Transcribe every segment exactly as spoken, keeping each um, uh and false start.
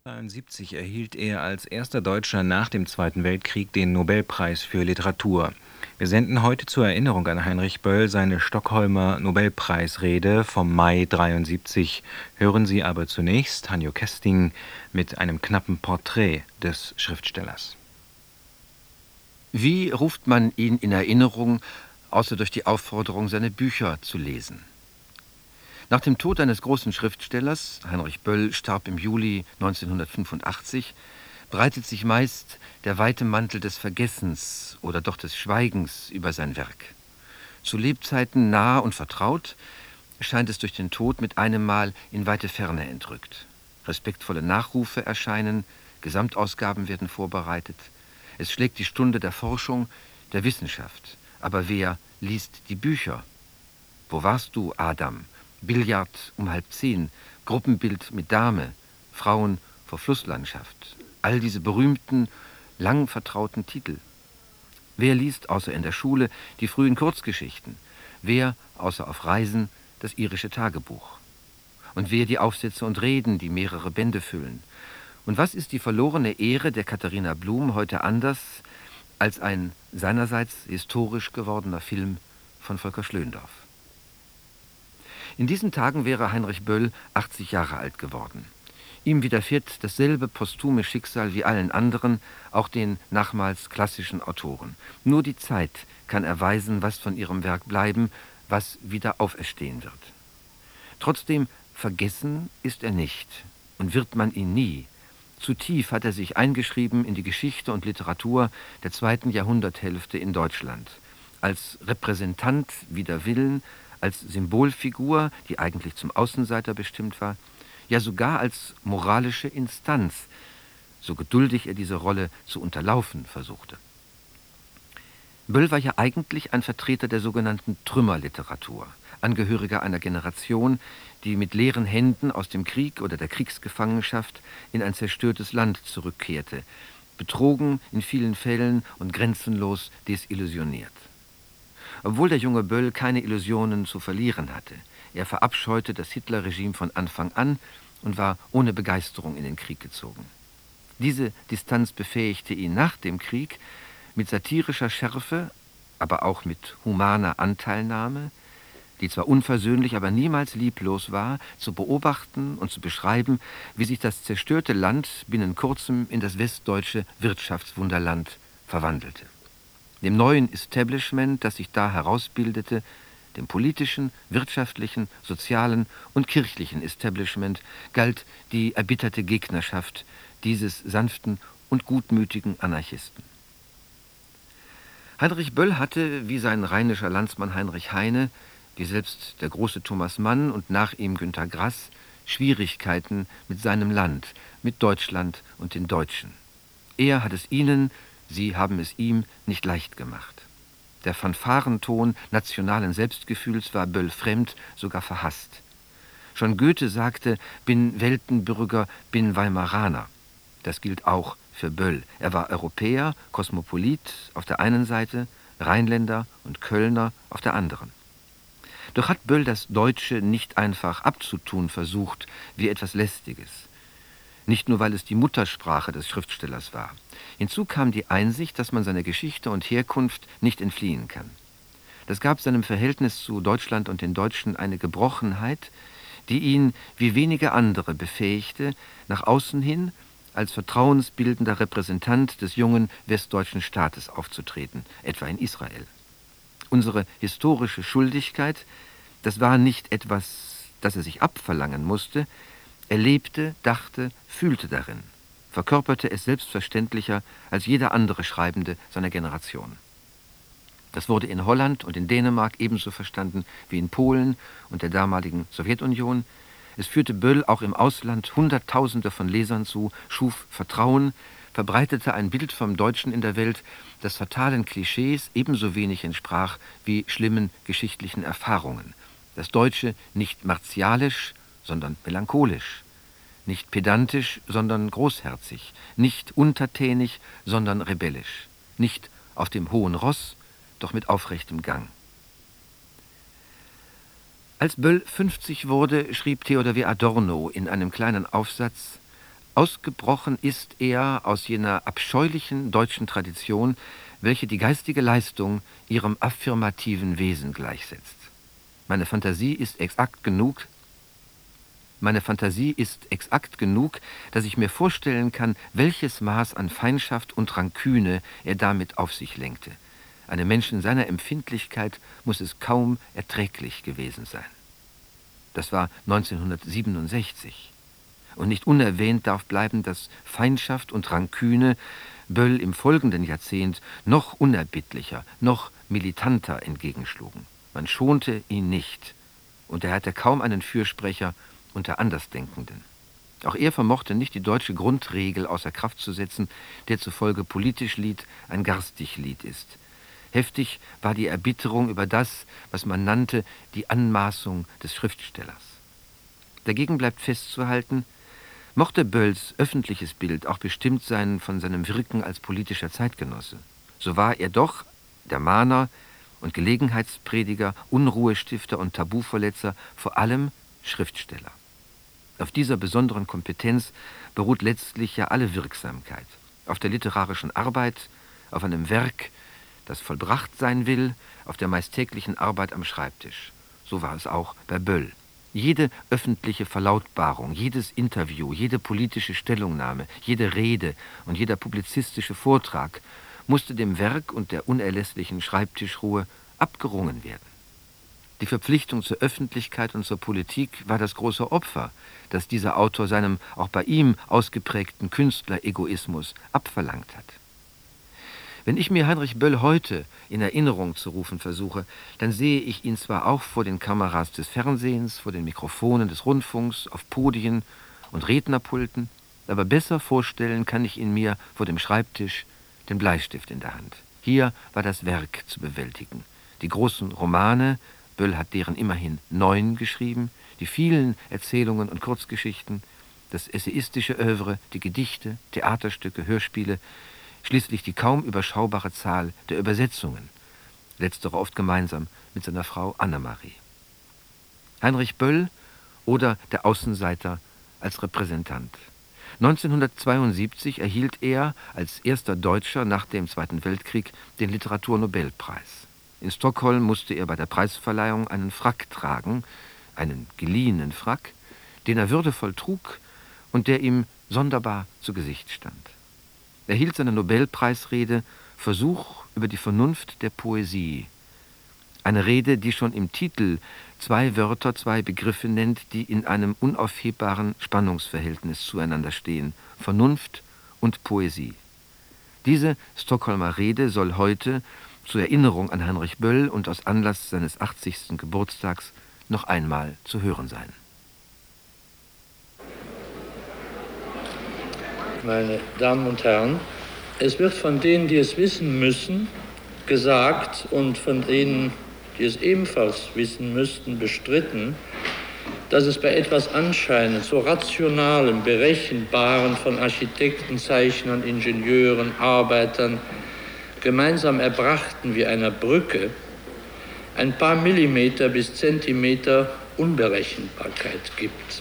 neunzehnhundertdreiundsiebzig erhielt er als erster Deutscher nach dem Zweiten Weltkrieg den Nobelpreis für Literatur. Wir senden heute zur Erinnerung an Heinrich Böll seine Stockholmer Nobelpreisrede vom Mai dreiundsiebzig. Hören Sie aber zunächst Hanjo Kesting mit einem knappen Porträt des Schriftstellers. Wie ruft man ihn in Erinnerung, außer durch die Aufforderung, seine Bücher zu lesen? Nach dem Tod eines großen Schriftstellers, Heinrich Böll starb im Juli neunzehnhundertfünfundachtzig, breitet sich meist der weite Mantel des Vergessens oder doch des Schweigens über sein Werk. Zu Lebzeiten nah und vertraut, scheint es durch den Tod mit einem Mal in weite Ferne entrückt. Respektvolle Nachrufe erscheinen, Gesamtausgaben werden vorbereitet. Es schlägt die Stunde der Forschung, der Wissenschaft. Aber wer liest die Bücher? Wo warst du, Adam? Billard um halb zehn, Gruppenbild mit Dame, Frauen vor Flusslandschaft. All diese berühmten, lang vertrauten Titel. Wer liest außer in der Schule die frühen Kurzgeschichten? Wer außer auf Reisen das irische Tagebuch? Und wer die Aufsätze und Reden, die mehrere Bände füllen? Und was ist die verlorene Ehre der Katharina Blum heute anders als ein seinerseits historisch gewordener Film von Volker Schlöndorff? In diesen Tagen wäre Heinrich Böll achtzig Jahre alt geworden. Ihm widerfährt dasselbe posthume Schicksal wie allen anderen, auch den nachmals klassischen Autoren. Nur die Zeit kann erweisen, was von ihrem Werk bleiben, was wieder auferstehen wird. Trotzdem vergessen ist er nicht und wird man ihn nie. Zu tief hat er sich eingeschrieben in die Geschichte und Literatur der zweiten Jahrhunderthälfte in Deutschland. Als Repräsentant wider Willen, als Symbolfigur, die eigentlich zum Außenseiter bestimmt war, ja sogar als moralische Instanz, so geduldig er diese Rolle zu unterlaufen versuchte. Böll war ja eigentlich ein Vertreter der sogenannten Trümmerliteratur, Angehöriger einer Generation, die mit leeren Händen aus dem Krieg oder der Kriegsgefangenschaft in ein zerstörtes Land zurückkehrte, betrogen in vielen Fällen und grenzenlos desillusioniert. Obwohl der junge Böll keine Illusionen zu verlieren hatte. Er verabscheute das Hitlerregime von Anfang an und war ohne Begeisterung in den Krieg gezogen. Diese Distanz befähigte ihn nach dem Krieg, mit satirischer Schärfe, aber auch mit humaner Anteilnahme, die zwar unversöhnlich, aber niemals lieblos war, zu beobachten und zu beschreiben, wie sich das zerstörte Land binnen kurzem in das westdeutsche Wirtschaftswunderland verwandelte. Dem neuen Establishment, das sich da herausbildete, dem politischen, wirtschaftlichen, sozialen und kirchlichen Establishment, galt die erbitterte Gegnerschaft dieses sanften und gutmütigen Anarchisten. Heinrich Böll hatte, wie sein rheinischer Landsmann Heinrich Heine, wie selbst der große Thomas Mann und nach ihm Günter Grass, Schwierigkeiten mit seinem Land, mit Deutschland und den Deutschen. Er hat es ihnen, sie haben es ihm nicht leicht gemacht. Der Fanfarenton nationalen Selbstgefühls war Böll fremd, sogar verhasst. Schon Goethe sagte, bin Weltenbürger, bin Weimaraner. Das gilt auch für Böll. Er war Europäer, Kosmopolit auf der einen Seite, Rheinländer und Kölner auf der anderen. Doch hat Böll das Deutsche nicht einfach abzutun versucht, wie etwas Lästiges. Nicht nur, weil es die Muttersprache des Schriftstellers war. Hinzu kam die Einsicht, dass man seiner Geschichte und Herkunft nicht entfliehen kann. Das gab seinem Verhältnis zu Deutschland und den Deutschen eine Gebrochenheit, die ihn wie wenige andere befähigte, nach außen hin als vertrauensbildender Repräsentant des jungen westdeutschen Staates aufzutreten, etwa in Israel. Unsere historische Schuldigkeit, das war nicht etwas, das er sich abverlangen musste. Er lebte, dachte, fühlte darin, verkörperte es selbstverständlicher als jeder andere Schreibende seiner Generation. Das wurde in Holland und in Dänemark ebenso verstanden wie in Polen und der damaligen Sowjetunion. Es führte Böll auch im Ausland Hunderttausende von Lesern zu, schuf Vertrauen, verbreitete ein Bild vom Deutschen in der Welt, das fatalen Klischees ebenso wenig entsprach wie schlimmen geschichtlichen Erfahrungen. Das Deutsche nicht martialisch, sondern melancholisch, nicht pedantisch, sondern großherzig, nicht untertänig, sondern rebellisch, nicht auf dem hohen Ross, doch mit aufrechtem Gang. Als Böll fünfzig wurde, schrieb Theodor W. Adorno in einem kleinen Aufsatz: Ausgebrochen ist er aus jener abscheulichen deutschen Tradition, welche die geistige Leistung ihrem affirmativen Wesen gleichsetzt. Meine Fantasie ist exakt genug, meine Fantasie ist exakt genug, dass ich mir vorstellen kann, welches Maß an Feindschaft und Ranküne er damit auf sich lenkte. Einem Menschen seiner Empfindlichkeit muss es kaum erträglich gewesen sein. Das war neunzehnhundertsiebenundsechzig. Und nicht unerwähnt darf bleiben, dass Feindschaft und Ranküne Böll im folgenden Jahrzehnt noch unerbittlicher, noch militanter entgegenschlugen. Man schonte ihn nicht, und er hatte kaum einen Fürsprecher unter Andersdenkenden. Auch er vermochte nicht, die deutsche Grundregel außer Kraft zu setzen, der zufolge politisch Lied ein garstig Lied ist. Heftig war die Erbitterung über das, was man nannte, die Anmaßung des Schriftstellers. Dagegen bleibt festzuhalten, mochte Bölls öffentliches Bild auch bestimmt sein von seinem Wirken als politischer Zeitgenosse, so war er doch der Mahner und Gelegenheitsprediger, Unruhestifter und Tabuverletzer, vor allem Schriftsteller. Auf dieser besonderen Kompetenz beruht letztlich ja alle Wirksamkeit. Auf der literarischen Arbeit, auf einem Werk, das vollbracht sein will, auf der meist täglichen Arbeit am Schreibtisch. So war es auch bei Böll. Jede öffentliche Verlautbarung, jedes Interview, jede politische Stellungnahme, jede Rede und jeder publizistische Vortrag musste dem Werk und der unerlässlichen Schreibtischruhe abgerungen werden. Die Verpflichtung zur Öffentlichkeit und zur Politik war das große Opfer, das dieser Autor seinem auch bei ihm ausgeprägten Künstleregoismus abverlangt hat. Wenn ich mir Heinrich Böll heute in Erinnerung zu rufen versuche, dann sehe ich ihn zwar auch vor den Kameras des Fernsehens, vor den Mikrofonen des Rundfunks, auf Podien und Rednerpulten, aber besser vorstellen kann ich ihn mir vor dem Schreibtisch, den Bleistift in der Hand. Hier war das Werk zu bewältigen. Die großen Romane, Böll hat deren immerhin neun geschrieben, die vielen Erzählungen und Kurzgeschichten, das essayistische Œuvre, die Gedichte, Theaterstücke, Hörspiele, schließlich die kaum überschaubare Zahl der Übersetzungen, letztere oft gemeinsam mit seiner Frau Annemarie. Heinrich Böll oder der Außenseiter als Repräsentant. neunzehnhundertzweiundsiebzig erhielt er als erster Deutscher nach dem Zweiten Weltkrieg den Literaturnobelpreis. In Stockholm musste er bei der Preisverleihung einen Frack tragen, einen geliehenen Frack, den er würdevoll trug und der ihm sonderbar zu Gesicht stand. Er hielt seine Nobelpreisrede Versuch über die Vernunft der Poesie. Eine Rede, die schon im Titel zwei Wörter, zwei Begriffe nennt, die in einem unaufhebbaren Spannungsverhältnis zueinander stehen: Vernunft und Poesie. Diese Stockholmer Rede soll heute zur Erinnerung an Heinrich Böll und aus Anlass seines achtzigsten Geburtstags noch einmal zu hören sein. Meine Damen und Herren, es wird von denen, die es wissen müssen, gesagt und von denen, die es ebenfalls wissen müssten, bestritten, dass es bei etwas anscheinend so rationalem, berechenbaren von Architekten, Zeichnern, Ingenieuren, Arbeitern, gemeinsam erbrachten wie einer Brücke, ein paar Millimeter bis Zentimeter Unberechenbarkeit gibt.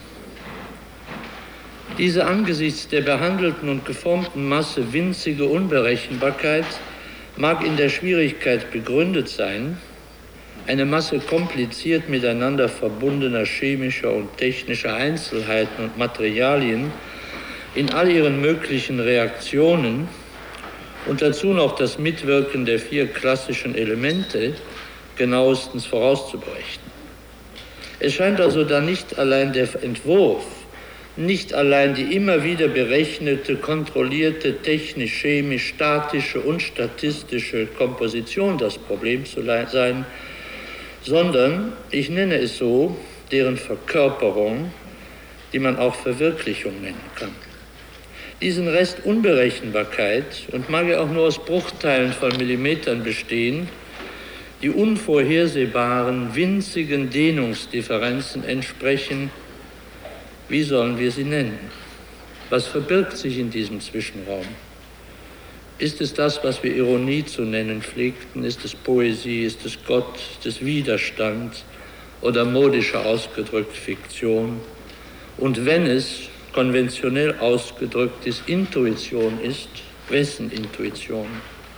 Diese angesichts der behandelten und geformten Masse winzige Unberechenbarkeit mag in der Schwierigkeit begründet sein, eine Masse kompliziert miteinander verbundener chemischer und technischer Einzelheiten und Materialien in all ihren möglichen Reaktionen und dazu noch das Mitwirken der vier klassischen Elemente genauestens vorauszubrechen. Es scheint also da nicht allein der Entwurf, nicht allein die immer wieder berechnete, kontrollierte, technisch-chemisch-statische und statistische Komposition das Problem zu sein, sondern, ich nenne es so, deren Verkörperung, die man auch Verwirklichung nennen kann. Diesen Rest Unberechenbarkeit, und mag er auch nur aus Bruchteilen von Millimetern bestehen, die unvorhersehbaren, winzigen Dehnungsdifferenzen entsprechen, wie sollen wir sie nennen? Was verbirgt sich in diesem Zwischenraum? Ist es das, was wir Ironie zu nennen pflegten? Ist es Poesie? Ist es Gott? Ist es Widerstand? Oder modischer ausgedrückt Fiktion? Und wenn es, konventionell ausgedrücktes Intuition ist, wessen Intuition?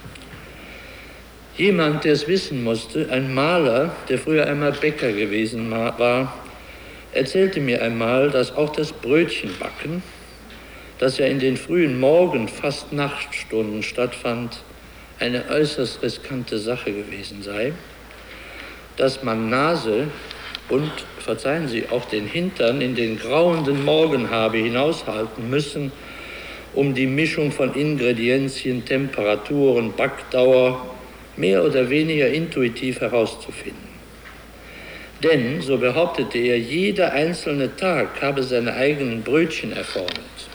Jemand, der es wissen musste, ein Maler, der früher einmal Bäcker gewesen war, erzählte mir einmal, dass auch das Brötchenbacken, das ja in den frühen Morgen-, fast Nachtstunden stattfand, eine äußerst riskante Sache gewesen sei, dass man Nase und, verzeihen Sie, auch den Hintern in den grauenden Morgen habe hinaushalten müssen, um die Mischung von Ingredienzien, Temperaturen, Backdauer mehr oder weniger intuitiv herauszufinden. Denn, so behauptete er, jeder einzelne Tag habe seine eigenen Brötchen erfordert.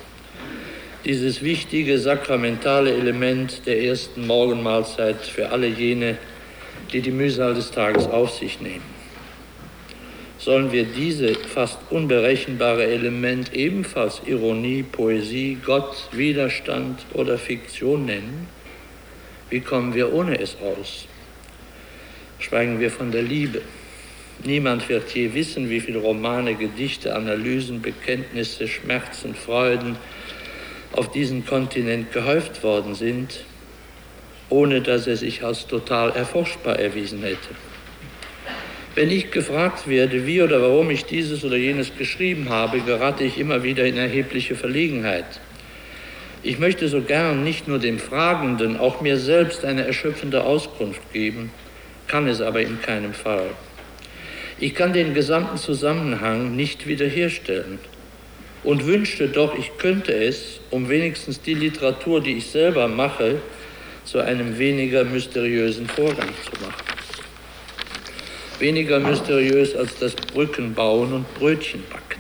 Dieses wichtige sakramentale Element der ersten Morgenmahlzeit für alle jene, die die Mühsal des Tages auf sich nehmen. Sollen wir diese fast unberechenbare Element ebenfalls Ironie, Poesie, Gott, Widerstand oder Fiktion nennen? Wie kommen wir ohne es aus? Schweigen wir von der Liebe. Niemand wird je wissen, wie viele Romane, Gedichte, Analysen, Bekenntnisse, Schmerzen, Freuden auf diesen Kontinent gehäuft worden sind, ohne dass er sich als total erforschbar erwiesen hätte. Wenn ich gefragt werde, wie oder warum ich dieses oder jenes geschrieben habe, gerate ich immer wieder in erhebliche Verlegenheit. Ich möchte so gern nicht nur dem Fragenden, auch mir selbst eine erschöpfende Auskunft geben, kann es aber in keinem Fall. Ich kann den gesamten Zusammenhang nicht wiederherstellen und wünschte doch, ich könnte es, um wenigstens die Literatur, die ich selber mache, zu einem weniger mysteriösen Vorgang zu machen. Weniger mysteriös als das Brückenbauen und Brötchenbacken.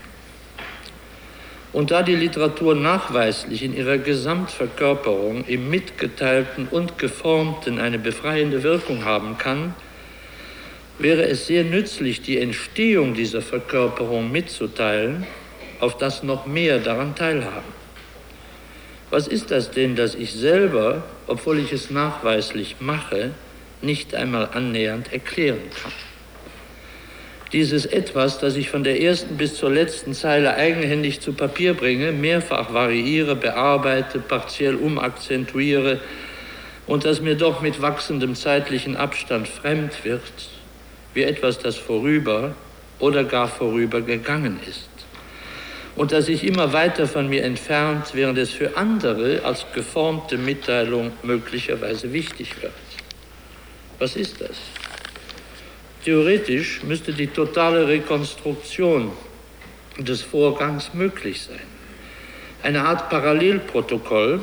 Und da die Literatur nachweislich in ihrer Gesamtverkörperung im Mitgeteilten und Geformten eine befreiende Wirkung haben kann, wäre es sehr nützlich, die Entstehung dieser Verkörperung mitzuteilen, auf das noch mehr daran teilhaben. Was ist das denn, dass ich selber, obwohl ich es nachweislich mache, nicht einmal annähernd erklären kann? Dieses Etwas, das ich von der ersten bis zur letzten Zeile eigenhändig zu Papier bringe, mehrfach variiere, bearbeite, partiell umakzentuiere und das mir doch mit wachsendem zeitlichen Abstand fremd wird, wie etwas, das vorüber oder gar vorübergegangen ist. Und das sich immer weiter von mir entfernt, während es für andere als geformte Mitteilung möglicherweise wichtig wird. Was ist das? Theoretisch müsste die totale Rekonstruktion des Vorgangs möglich sein. Eine Art Parallelprotokoll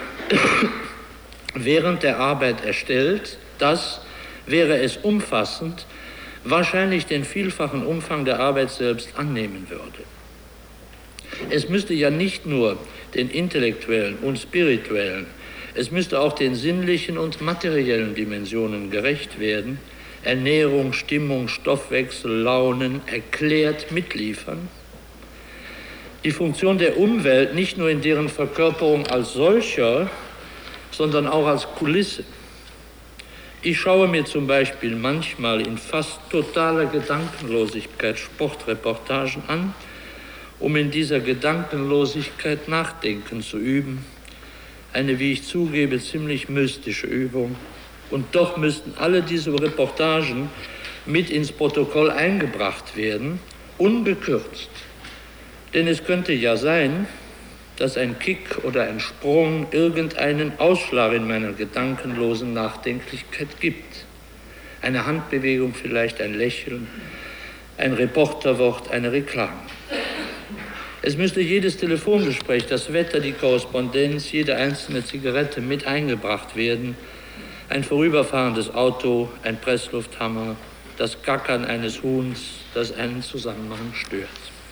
während der Arbeit erstellt, das, wäre es umfassend, wahrscheinlich den vielfachen Umfang der Arbeit selbst annehmen würde. Es müsste ja nicht nur den intellektuellen und spirituellen, es müsste auch den sinnlichen und materiellen Dimensionen gerecht werden, Ernährung, Stimmung, Stoffwechsel, Launen erklärt mitliefern. Die Funktion der Umwelt nicht nur in deren Verkörperung als solcher, sondern auch als Kulisse. Ich schaue mir zum Beispiel manchmal in fast totaler Gedankenlosigkeit Sportreportagen an, um in dieser Gedankenlosigkeit Nachdenken zu üben. Eine, wie ich zugebe, ziemlich mystische Übung. Und doch müssten alle diese Reportagen mit ins Protokoll eingebracht werden, unbekürzt. Denn es könnte ja sein, dass ein Kick oder ein Sprung irgendeinen Ausschlag in meiner gedankenlosen Nachdenklichkeit gibt. Eine Handbewegung vielleicht, ein Lächeln, ein Reporterwort, eine Reklame. Es müsste jedes Telefongespräch, das Wetter, die Korrespondenz, jede einzelne Zigarette mit eingebracht werden, ein vorüberfahrendes Auto, ein Presslufthammer, das Gackern eines Huhns, das einen Zusammenhang stört.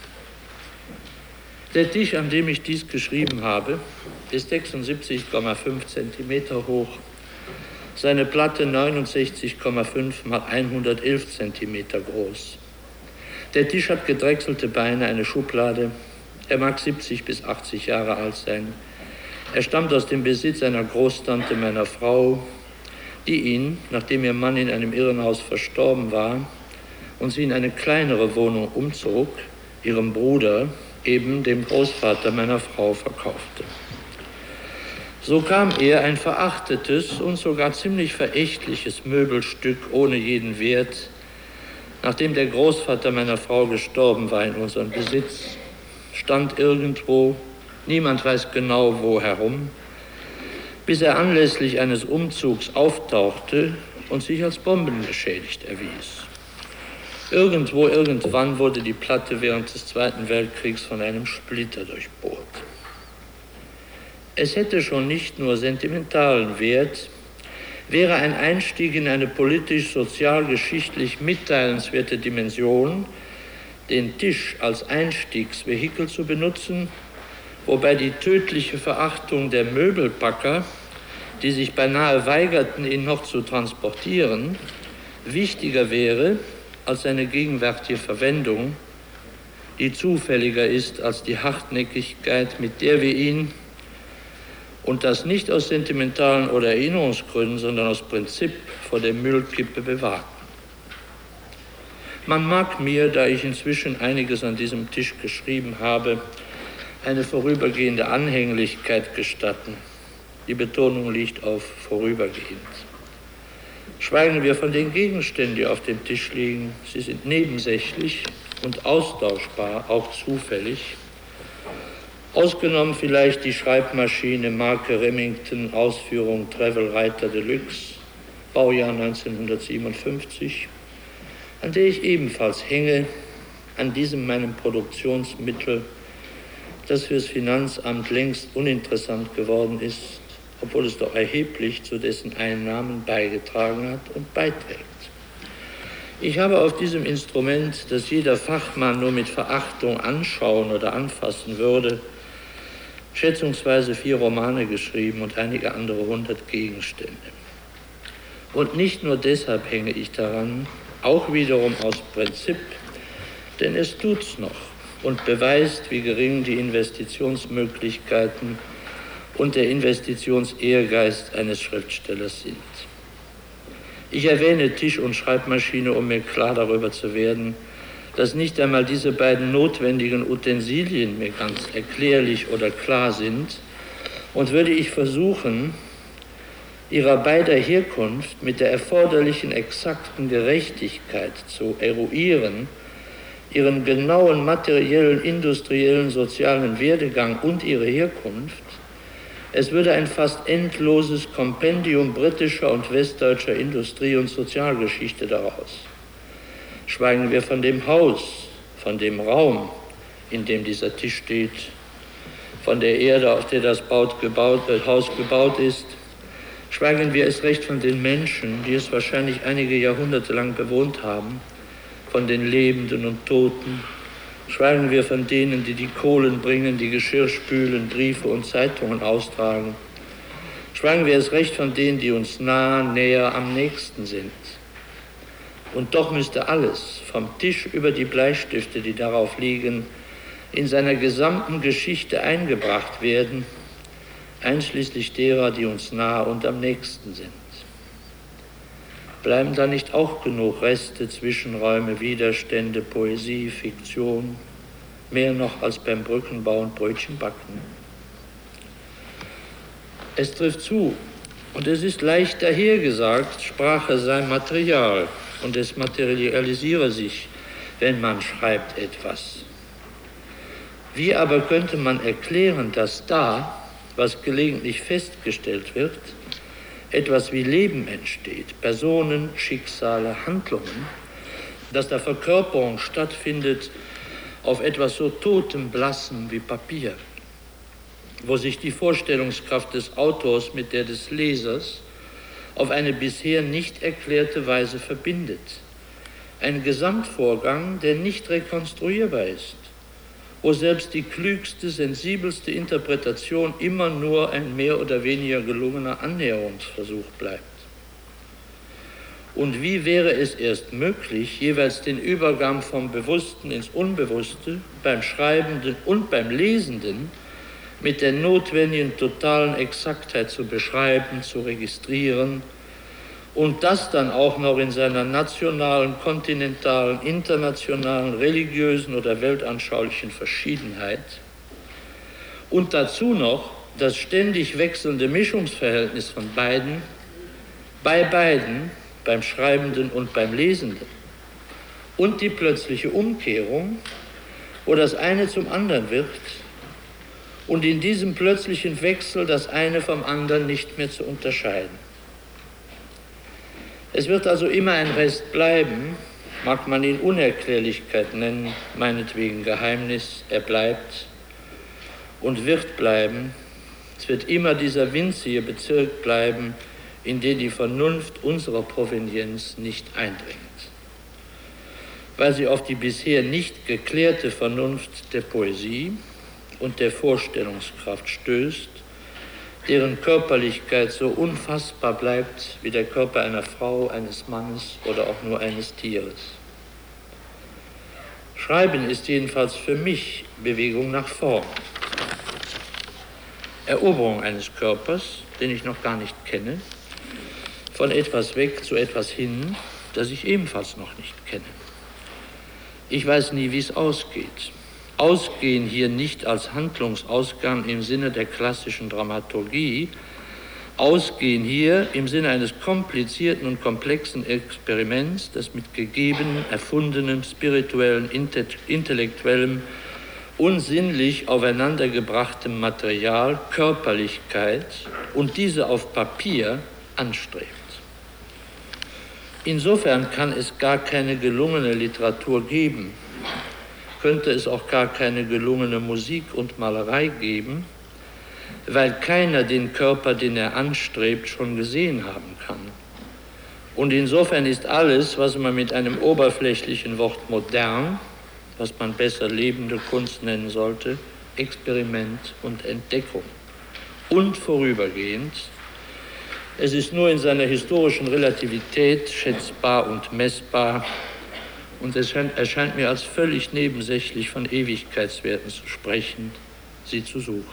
Der Tisch, an dem ich dies geschrieben habe, ist sechsundsiebzig Komma fünf Zentimeter hoch, seine Platte neunundsechzig Komma fünf mal hundertelf Zentimeter groß. Der Tisch hat gedrechselte Beine, eine Schublade. Er mag siebzig bis achtzig Jahre alt sein. Er stammt aus dem Besitz einer Großtante meiner Frau, die ihn, nachdem ihr Mann in einem Irrenhaus verstorben war und sie in eine kleinere Wohnung umzog, ihrem Bruder, eben dem Großvater meiner Frau, verkaufte. So kam er, ein verachtetes und sogar ziemlich verächtliches Möbelstück ohne jeden Wert, nachdem der Großvater meiner Frau gestorben war, in unseren Besitz, stand irgendwo, niemand weiß genau wo, herum, bis er anlässlich eines Umzugs auftauchte und sich als bombengeschädigt erwies. Irgendwo, irgendwann wurde die Platte während des Zweiten Weltkriegs von einem Splitter durchbohrt. Es hätte schon nicht nur sentimentalen Wert, wäre ein Einstieg in eine politisch-sozial-geschichtlich mitteilenswerte Dimension, den Tisch als Einstiegsvehikel zu benutzen, wobei die tödliche Verachtung der Möbelpacker, die sich beinahe weigerten, ihn noch zu transportieren, wichtiger wäre als seine gegenwärtige Verwendung, die zufälliger ist als die Hartnäckigkeit, mit der wir ihn, und das nicht aus sentimentalen oder Erinnerungsgründen, sondern aus Prinzip, vor der Müllkippe bewahrten. Man mag mir, da ich inzwischen einiges an diesem Tisch geschrieben habe, eine vorübergehende Anhänglichkeit gestatten. Die Betonung liegt auf vorübergehend. Schweigen wir von den Gegenständen, die auf dem Tisch liegen. Sie sind nebensächlich und austauschbar, auch zufällig. Ausgenommen vielleicht die Schreibmaschine Marke Remington, Ausführung Travel Reiter Deluxe, Baujahr neunzehnhundertsiebenundfünfzig, an der ich ebenfalls hänge, an diesem meinem Produktionsmittel, das fürs Finanzamt längst uninteressant geworden ist, obwohl es doch erheblich zu dessen Einnahmen beigetragen hat und beiträgt. Ich habe auf diesem Instrument, das jeder Fachmann nur mit Verachtung anschauen oder anfassen würde, schätzungsweise vier Romane geschrieben und einige andere hundert Gegenstände. Und nicht nur deshalb hänge ich daran, auch wiederum aus Prinzip, denn es tut's noch und beweist, wie gering die Investitionsmöglichkeiten und der Investitionsehrgeist eines Schriftstellers sind. Ich erwähne Tisch und Schreibmaschine, um mir klar darüber zu werden, dass nicht einmal diese beiden notwendigen Utensilien mir ganz erklärlich oder klar sind, und würde ich versuchen, ihrer beider Herkunft mit der erforderlichen exakten Gerechtigkeit zu eruieren, ihren genauen materiellen, industriellen, sozialen Werdegang und ihre Herkunft, es würde ein fast endloses Kompendium britischer und westdeutscher Industrie- und Sozialgeschichte daraus. Schweigen wir von dem Haus, von dem Raum, in dem dieser Tisch steht, von der Erde, auf der das Baut gebaut, das Haus gebaut ist, schweigen wir es recht von den Menschen, die es wahrscheinlich einige Jahrhunderte lang bewohnt haben, von den Lebenden und Toten, schweigen wir von denen, die die Kohlen bringen, die Geschirr spülen, Briefe und Zeitungen austragen, schweigen wir es recht von denen, die uns nah, näher, am nächsten sind. Und doch müsste alles, vom Tisch über die Bleistifte, die darauf liegen, in seiner gesamten Geschichte eingebracht werden, einschließlich derer, die uns nah und am nächsten sind. Bleiben da nicht auch genug Reste, Zwischenräume, Widerstände, Poesie, Fiktion, mehr noch als beim Brückenbau und Brötchenbacken? Es trifft zu, und es ist leicht dahergesagt, Sprache sei Material, und es materialisiere sich, wenn man schreibt etwas. Wie aber könnte man erklären, dass da, was gelegentlich festgestellt wird, etwas wie Leben entsteht, Personen, Schicksale, Handlungen, dass da Verkörperung stattfindet auf etwas so Totem, Blassem wie Papier, wo sich die Vorstellungskraft des Autors mit der des Lesers auf eine bisher nicht erklärte Weise verbindet. Ein Gesamtvorgang, der nicht rekonstruierbar ist, wo selbst die klügste, sensibelste Interpretation immer nur ein mehr oder weniger gelungener Annäherungsversuch bleibt. Und wie wäre es erst möglich, jeweils den Übergang vom Bewussten ins Unbewusste, beim Schreibenden und beim Lesenden, mit der notwendigen totalen Exaktheit zu beschreiben, zu registrieren und das dann auch noch in seiner nationalen, kontinentalen, internationalen, religiösen oder weltanschaulichen Verschiedenheit und dazu noch das ständig wechselnde Mischungsverhältnis von beiden, bei beiden, beim Schreibenden und beim Lesenden, und die plötzliche Umkehrung, wo das eine zum anderen wird und in diesem plötzlichen Wechsel das eine vom anderen nicht mehr zu unterscheiden. Es wird also immer ein Rest bleiben, mag man ihn Unerklärlichkeit nennen, meinetwegen Geheimnis, er bleibt und wird bleiben. Es wird immer dieser winzige Bezirk bleiben, in den die Vernunft unserer Provenienz nicht eindringt, weil sie auf die bisher nicht geklärte Vernunft der Poesie und der Vorstellungskraft stößt, deren Körperlichkeit so unfassbar bleibt wie der Körper einer Frau, eines Mannes oder auch nur eines Tieres. Schreiben ist jedenfalls für mich Bewegung nach vorn. Eroberung eines Körpers, den ich noch gar nicht kenne, von etwas weg zu etwas hin, das ich ebenfalls noch nicht kenne. Ich weiß nie, wie es ausgeht. Ausgehen hier nicht als Handlungsausgang im Sinne der klassischen Dramaturgie, Ausgehen hier im Sinne eines komplizierten und komplexen Experiments, das mit gegebenen, erfundenem, spirituellen, intellektuellem und sinnlich aufeinandergebrachtem Material Körperlichkeit und diese auf Papier anstrebt. Insofern kann es gar keine gelungene Literatur geben, könnte es auch gar keine gelungene Musik und Malerei geben, weil keiner den Körper, den er anstrebt, schon gesehen haben kann. Und insofern ist alles, was man mit einem oberflächlichen Wort modern, was man besser lebende Kunst nennen sollte, Experiment und Entdeckung. Und vorübergehend, es ist nur in seiner historischen Relativität schätzbar und messbar, und es erscheint mir als völlig nebensächlich von Ewigkeitswerten zu sprechen, sie zu suchen.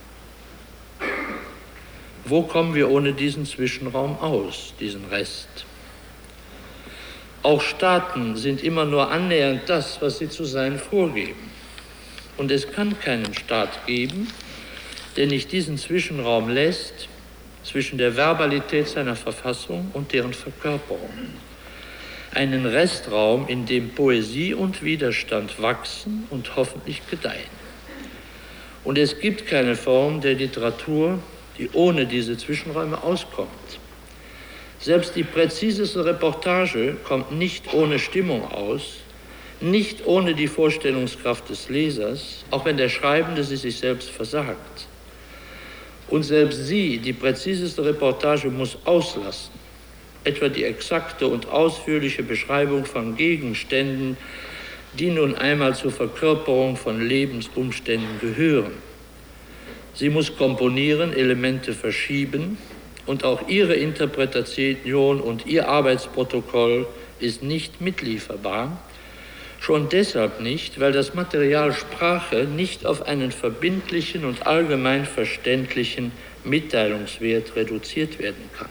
Wo kommen wir ohne diesen Zwischenraum aus, diesen Rest? Auch Staaten sind immer nur annähernd das, was sie zu sein vorgeben. Und es kann keinen Staat geben, der nicht diesen Zwischenraum lässt zwischen der Verbalität seiner Verfassung und deren Verkörperung. Einen Restraum, in dem Poesie und Widerstand wachsen und hoffentlich gedeihen. Und es gibt keine Form der Literatur, die ohne diese Zwischenräume auskommt. Selbst die präziseste Reportage kommt nicht ohne Stimmung aus, nicht ohne die Vorstellungskraft des Lesers, auch wenn der Schreibende sie sich selbst versagt. Und selbst sie, die präziseste Reportage, muss auslassen, etwa die exakte und ausführliche Beschreibung von Gegenständen, die nun einmal zur Verkörperung von Lebensumständen gehören. Sie muss komponieren, Elemente verschieben, und auch ihre Interpretation und ihr Arbeitsprotokoll ist nicht mitlieferbar, schon deshalb nicht, weil das Material Sprache nicht auf einen verbindlichen und allgemein verständlichen Mitteilungswert reduziert werden kann.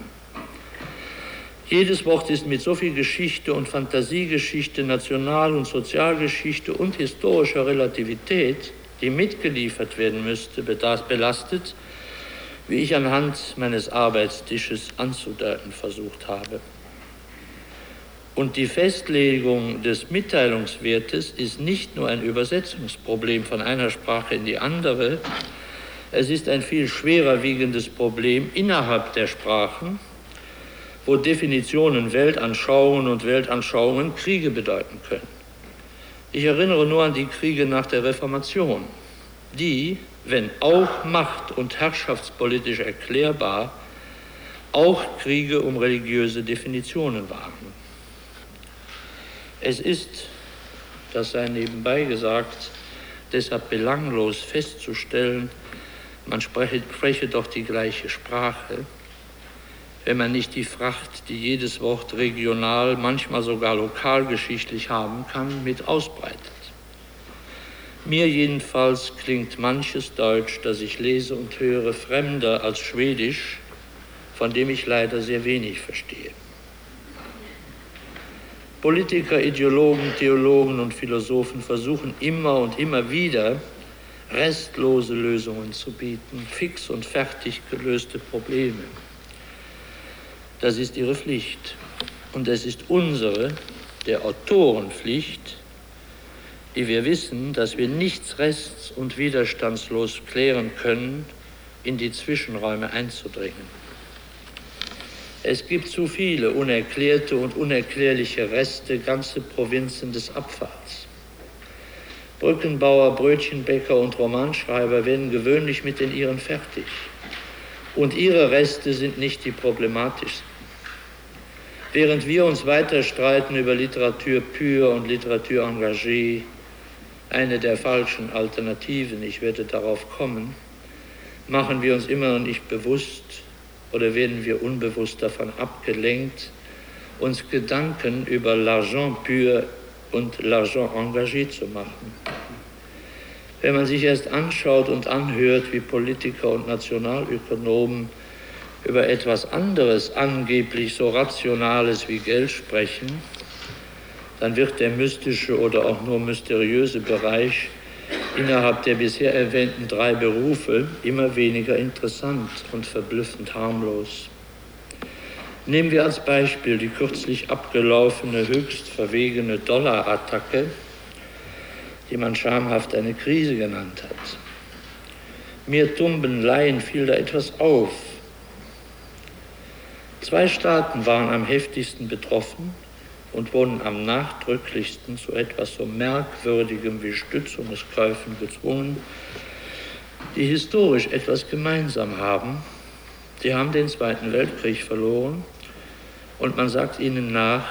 Jedes Wort ist mit so viel Geschichte und Fantasiegeschichte, National- und Sozialgeschichte und historischer Relativität, die mitgeliefert werden müsste, belastet, wie ich anhand meines Arbeitstisches anzudeuten versucht habe. Und die Festlegung des Mitteilungswertes ist nicht nur ein Übersetzungsproblem von einer Sprache in die andere, es ist ein viel schwerer wiegendes Problem innerhalb der Sprachen, wo Definitionen Weltanschauungen und Weltanschauungen Kriege bedeuten können. Ich erinnere nur an die Kriege nach der Reformation, die, wenn auch macht- und herrschaftspolitisch erklärbar, auch Kriege um religiöse Definitionen waren. Es ist, das sei nebenbei gesagt, deshalb belanglos festzustellen, man spreche, spreche doch die gleiche Sprache, wenn man nicht die Fracht, die jedes Wort regional, manchmal sogar lokalgeschichtlich haben kann, mit ausbreitet. Mir jedenfalls klingt manches Deutsch, das ich lese und höre, fremder als Schwedisch, von dem ich leider sehr wenig verstehe. Politiker, Ideologen, Theologen und Philosophen versuchen immer und immer wieder, restlose Lösungen zu bieten, fix und fertig gelöste Probleme. Das ist ihre Pflicht. Und es ist unsere, der Autorenpflicht, die wir wissen, dass wir nichts rechts- und widerstandslos klären können, in die Zwischenräume einzudringen. Es gibt zu viele unerklärte und unerklärliche Reste, ganze Provinzen des Abfalls. Brückenbauer, Brötchenbäcker und Romanschreiber werden gewöhnlich mit den ihren fertig. Und ihre Reste sind nicht die problematischsten. Während wir uns weiter streiten über Literatur pure und Literatur engagée, eine der falschen Alternativen, ich werde darauf kommen, machen wir uns immer noch nicht bewusst oder werden wir unbewusst davon abgelenkt, uns Gedanken über l'argent pur und l'argent engagé zu machen. Wenn man sich erst anschaut und anhört, wie Politiker und Nationalökonomen über etwas anderes, angeblich so Rationales wie Geld sprechen, dann wird der mystische oder auch nur mysteriöse Bereich innerhalb der bisher erwähnten drei Berufe immer weniger interessant und verblüffend harmlos. Nehmen wir als Beispiel die kürzlich abgelaufene, höchst verwegene Dollarattacke, die man schamhaft eine Krise genannt hat. Mir tumben Laien fiel da etwas auf. Zwei Staaten waren am heftigsten betroffen und wurden am nachdrücklichsten zu etwas so Merkwürdigem wie Stützungskäufen gezwungen, die historisch etwas gemeinsam haben. Sie haben den Zweiten Weltkrieg verloren und man sagt ihnen nach,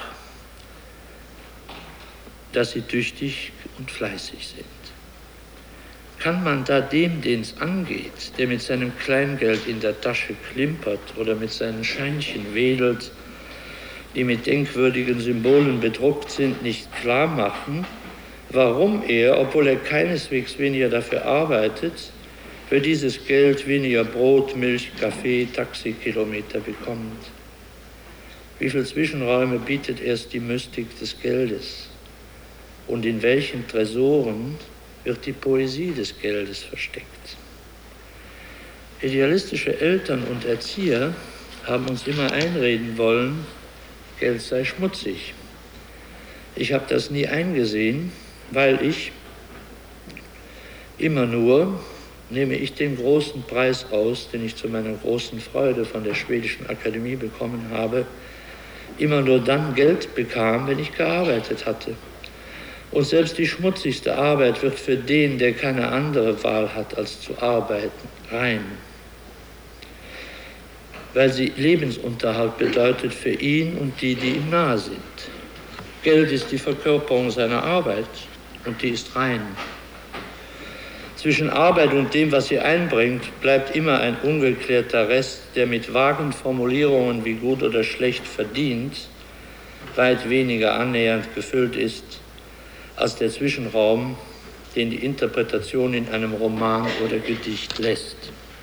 dass sie tüchtig und fleißig sind. Kann man da dem, den es angeht, der mit seinem Kleingeld in der Tasche klimpert oder mit seinen Scheinchen wedelt, die mit denkwürdigen Symbolen bedruckt sind, nicht klar machen, warum er, obwohl er keineswegs weniger dafür arbeitet, für dieses Geld weniger Brot, Milch, Kaffee, Taxikilometer bekommt? Wie viele Zwischenräume bietet erst die Mystik des Geldes? Und in welchen Tresoren wird die Poesie des Geldes versteckt? Idealistische Eltern und Erzieher haben uns immer einreden wollen, Geld sei schmutzig. Ich habe das nie eingesehen, weil ich immer nur, nehme ich den großen Preis aus, den ich zu meiner großen Freude von der Schwedischen Akademie bekommen habe, immer nur dann Geld bekam, wenn ich gearbeitet hatte. Und selbst die schmutzigste Arbeit wird für den, der keine andere Wahl hat, als zu arbeiten, rein. Weil sie Lebensunterhalt bedeutet für ihn und die, die ihm nahe sind. Geld ist die Verkörperung seiner Arbeit und die ist rein. Zwischen Arbeit und dem, was sie einbringt, bleibt immer ein ungeklärter Rest, der mit vagen Formulierungen wie gut oder schlecht verdient, weit weniger annähernd gefüllt ist, als der Zwischenraum, den die Interpretation in einem Roman oder Gedicht lässt.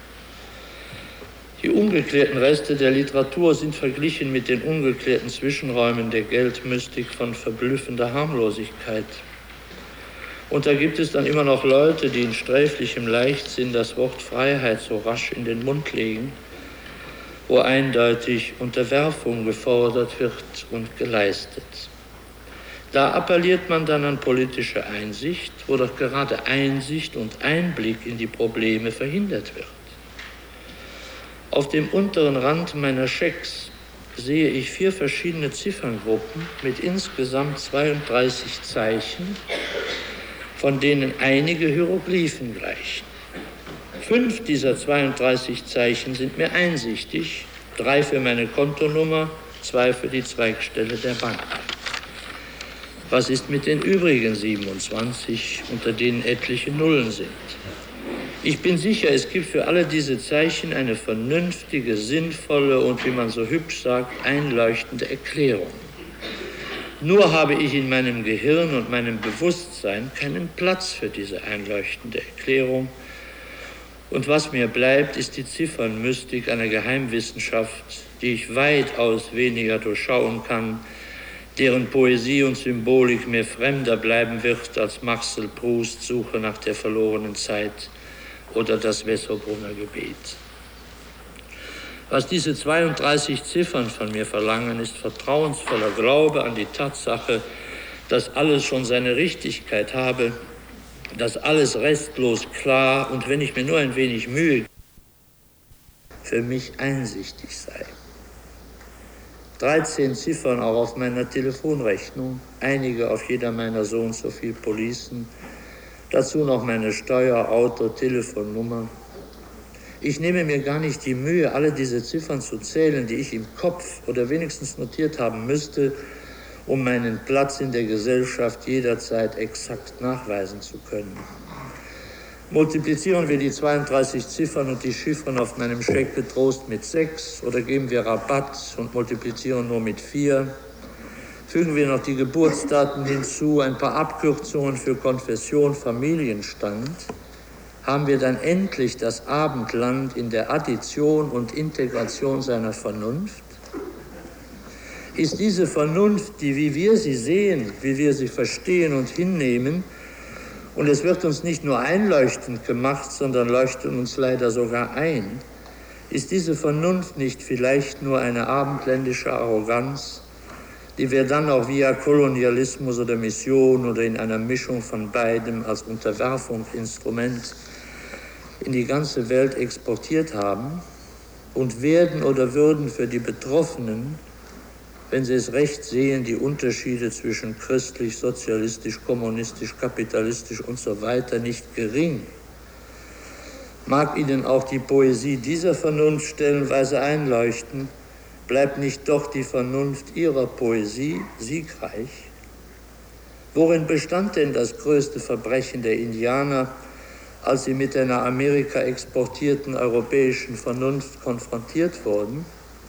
Die ungeklärten Reste der Literatur sind verglichen mit den ungeklärten Zwischenräumen der Geldmystik von verblüffender Harmlosigkeit. Und da gibt es dann immer noch Leute, die in sträflichem Leichtsinn das Wort Freiheit so rasch in den Mund legen, wo eindeutig Unterwerfung gefordert wird und geleistet. Da appelliert man dann an politische Einsicht, wo doch gerade Einsicht und Einblick in die Probleme verhindert wird. Auf dem unteren Rand meiner Schecks sehe ich vier verschiedene Zifferngruppen mit insgesamt zweiunddreißig Zeichen, von denen einige Hieroglyphen gleichen. Fünf dieser zweiunddreißig Zeichen sind mir einsichtig, drei für meine Kontonummer, zwei für die Zweigstelle der Bank. Was ist mit den übrigen siebenundzwanzig, unter denen etliche Nullen sind? Ich bin sicher, es gibt für alle diese Zeichen eine vernünftige, sinnvolle und, wie man so hübsch sagt, einleuchtende Erklärung. Nur habe ich in meinem Gehirn und meinem Bewusstsein keinen Platz für diese einleuchtende Erklärung. Und was mir bleibt, ist die Ziffernmystik einer Geheimwissenschaft, die ich weitaus weniger durchschauen kann, deren Poesie und Symbolik mir fremder bleiben wird als Marcel Prousts Suche nach der verlorenen Zeit oder das Wessobrunner Gebet. Was diese zweiunddreißig Ziffern von mir verlangen, ist vertrauensvoller Glaube an die Tatsache, dass alles schon seine Richtigkeit habe, dass alles restlos klar und, wenn ich mir nur ein wenig Mühe, für mich einsichtig sei. dreizehn Ziffern auch auf meiner Telefonrechnung, einige auf jeder meiner so und so viel Policen, dazu noch meine Steuer, Auto, Telefonnummer. Ich nehme mir gar nicht die Mühe, alle diese Ziffern zu zählen, die ich im Kopf oder wenigstens notiert haben müsste, um meinen Platz in der Gesellschaft jederzeit exakt nachweisen zu können. Multiplizieren wir die zweiunddreißig Ziffern und die Chiffren auf meinem Scheck getrost mit sechs oder geben wir Rabatt und multiplizieren nur mit vier. Fügen wir noch die Geburtsdaten hinzu, ein paar Abkürzungen für Konfession, Familienstand, haben wir dann endlich das Abendland in der Addition und Integration seiner Vernunft? Ist diese Vernunft, die, wie wir sie sehen, wie wir sie verstehen und hinnehmen, und es wird uns nicht nur einleuchtend gemacht, sondern leuchtet uns leider sogar ein, ist diese Vernunft nicht vielleicht nur eine abendländische Arroganz, die wir dann auch via Kolonialismus oder Mission oder in einer Mischung von beidem als Unterwerfungsinstrument in die ganze Welt exportiert haben und werden oder würden für die Betroffenen, wenn sie es recht sehen, die Unterschiede zwischen christlich, sozialistisch, kommunistisch, kapitalistisch und so weiter nicht gering. Mag ihnen auch die Poesie dieser Vernunft stellenweise einleuchten, bleibt nicht doch die Vernunft ihrer Poesie siegreich? Worin bestand denn das größte Verbrechen der Indianer, als sie mit der nach Amerika exportierten europäischen Vernunft konfrontiert wurden?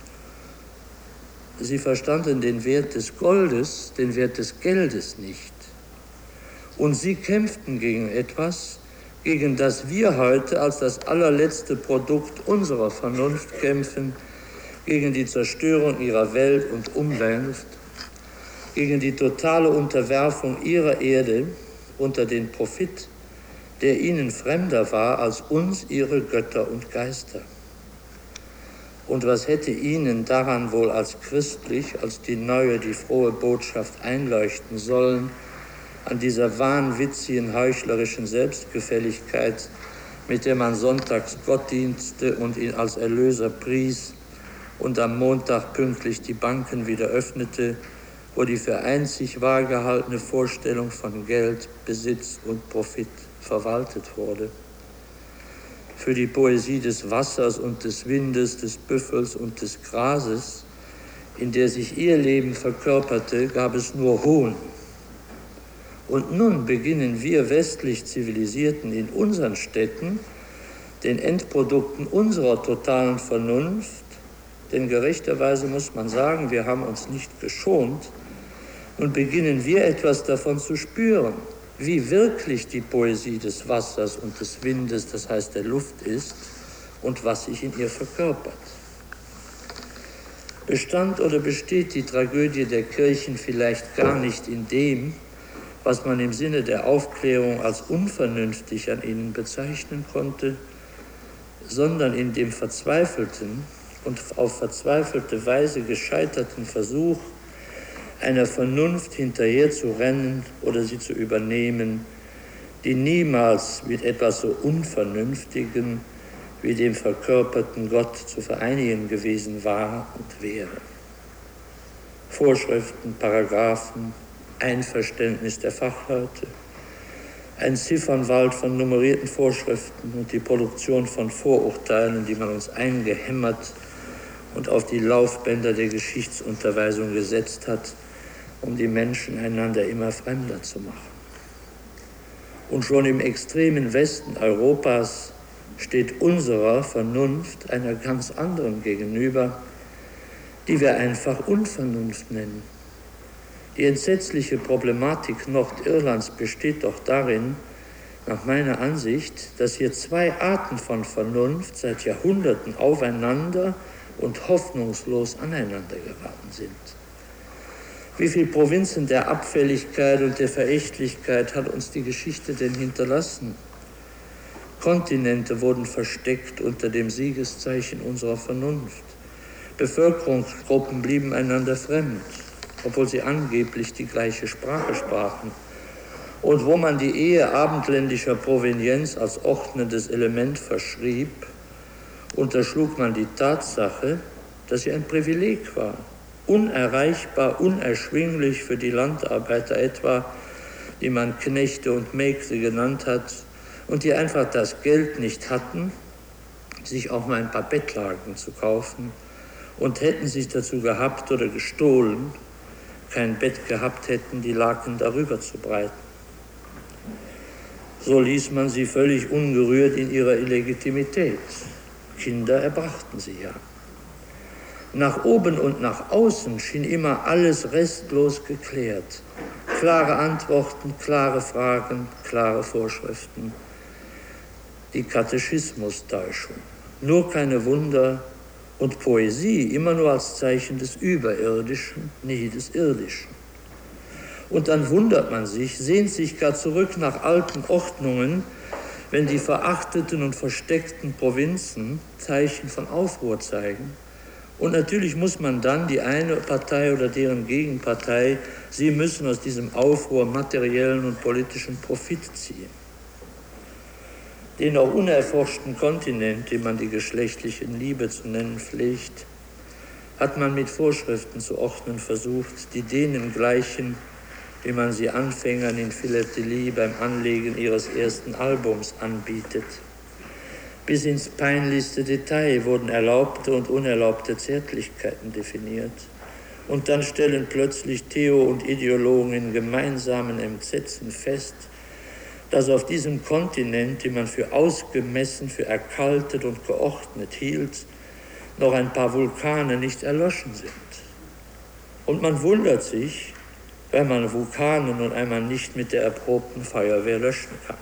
Sie verstanden den Wert des Goldes, den Wert des Geldes nicht. Und sie kämpften gegen etwas, gegen das wir heute als das allerletzte Produkt unserer Vernunft kämpfen, gegen die Zerstörung ihrer Welt und Umwelt, gegen die totale Unterwerfung ihrer Erde unter den Profit, der ihnen fremder war als uns ihre Götter und Geister. Und was hätte ihnen daran wohl als christlich, als die neue, die frohe Botschaft einleuchten sollen, an dieser wahnwitzigen, heuchlerischen Selbstgefälligkeit, mit der man sonntags Gott diente und ihn als Erlöser pries und am Montag pünktlich die Banken wieder öffnete, wo die für einzig wahrgehaltene Vorstellung von Geld, Besitz und Profit verwaltet wurde. Für die Poesie des Wassers und des Windes, des Büffels und des Grases, in der sich ihr Leben verkörperte, gab es nur Hohn. Und nun beginnen wir westlich Zivilisierten in unseren Städten, den Endprodukten unserer totalen Vernunft, denn gerechterweise muss man sagen, wir haben uns nicht geschont, und beginnen wir etwas davon zu spüren, wie wirklich die Poesie des Wassers und des Windes, das heißt der Luft ist, und was sich in ihr verkörpert. Bestand oder besteht die Tragödie der Kirchen vielleicht gar nicht in dem, was man im Sinne der Aufklärung als unvernünftig an ihnen bezeichnen konnte, sondern in dem verzweifelten und auf verzweifelte Weise gescheiterten Versuch, einer Vernunft hinterherzurennen oder sie zu übernehmen, die niemals mit etwas so Unvernünftigem wie dem verkörperten Gott zu vereinigen gewesen war und wäre. Vorschriften, Paragraphen, Einverständnis der Fachleute, ein Ziffernwald von nummerierten Vorschriften und die Produktion von Vorurteilen, die man uns eingehämmert und auf die Laufbänder der Geschichtsunterweisung gesetzt hat, um die Menschen einander immer fremder zu machen. Und schon im extremen Westen Europas steht unserer Vernunft einer ganz anderen gegenüber, die wir einfach Unvernunft nennen. Die entsetzliche Problematik Nordirlands besteht doch darin, nach meiner Ansicht, dass hier zwei Arten von Vernunft seit Jahrhunderten aufeinander und hoffnungslos aneinander geraten sind. Wie viele Provinzen der Abfälligkeit und der Verächtlichkeit hat uns die Geschichte denn hinterlassen? Kontinente wurden versteckt unter dem Siegeszeichen unserer Vernunft. Bevölkerungsgruppen blieben einander fremd, obwohl sie angeblich die gleiche Sprache sprachen. Und wo man die Ehe abendländischer Provenienz als ordnendes Element verschrieb, unterschlug man die Tatsache, dass sie ein Privileg war, unerreichbar, unerschwinglich für die Landarbeiter etwa, die man Knechte und Mägde genannt hat und die einfach das Geld nicht hatten, sich auch mal ein paar Bettlaken zu kaufen, und hätten sich dazu gehabt oder gestohlen, kein Bett gehabt hätten, die Laken darüber zu breiten. So ließ man sie völlig ungerührt in ihrer Illegitimität. Kinder erbrachten sie ja. Nach oben und nach außen schien immer alles restlos geklärt. Klare Antworten, klare Fragen, klare Vorschriften. Die Katechismustäuschung. Nur keine Wunder und Poesie immer nur als Zeichen des Überirdischen, nie des Irdischen. Und dann wundert man sich, sehnt sich gar zurück nach alten Ordnungen, wenn die verachteten und versteckten Provinzen Zeichen von Aufruhr zeigen. Und natürlich muss man dann die eine Partei oder deren Gegenpartei, sie müssen aus diesem Aufruhr materiellen und politischen Profit ziehen. Den auch unerforschten Kontinent, den man die geschlechtliche Liebe zu nennen pflegt, hat man mit Vorschriften zu ordnen versucht, die denen gleichen, wie man sie Anfängern in Philatelie beim Anlegen ihres ersten Albums anbietet. Bis ins peinlichste Detail wurden erlaubte und unerlaubte Zärtlichkeiten definiert. Und dann stellen plötzlich Theo und Ideologen in gemeinsamen Entsetzen fest, dass auf diesem Kontinent, den man für ausgemessen, für erkaltet und geordnet hielt, noch ein paar Vulkane nicht erloschen sind. Und man wundert sich, weil man Vulkane nun einmal nicht mit der erprobten Feuerwehr löschen kann.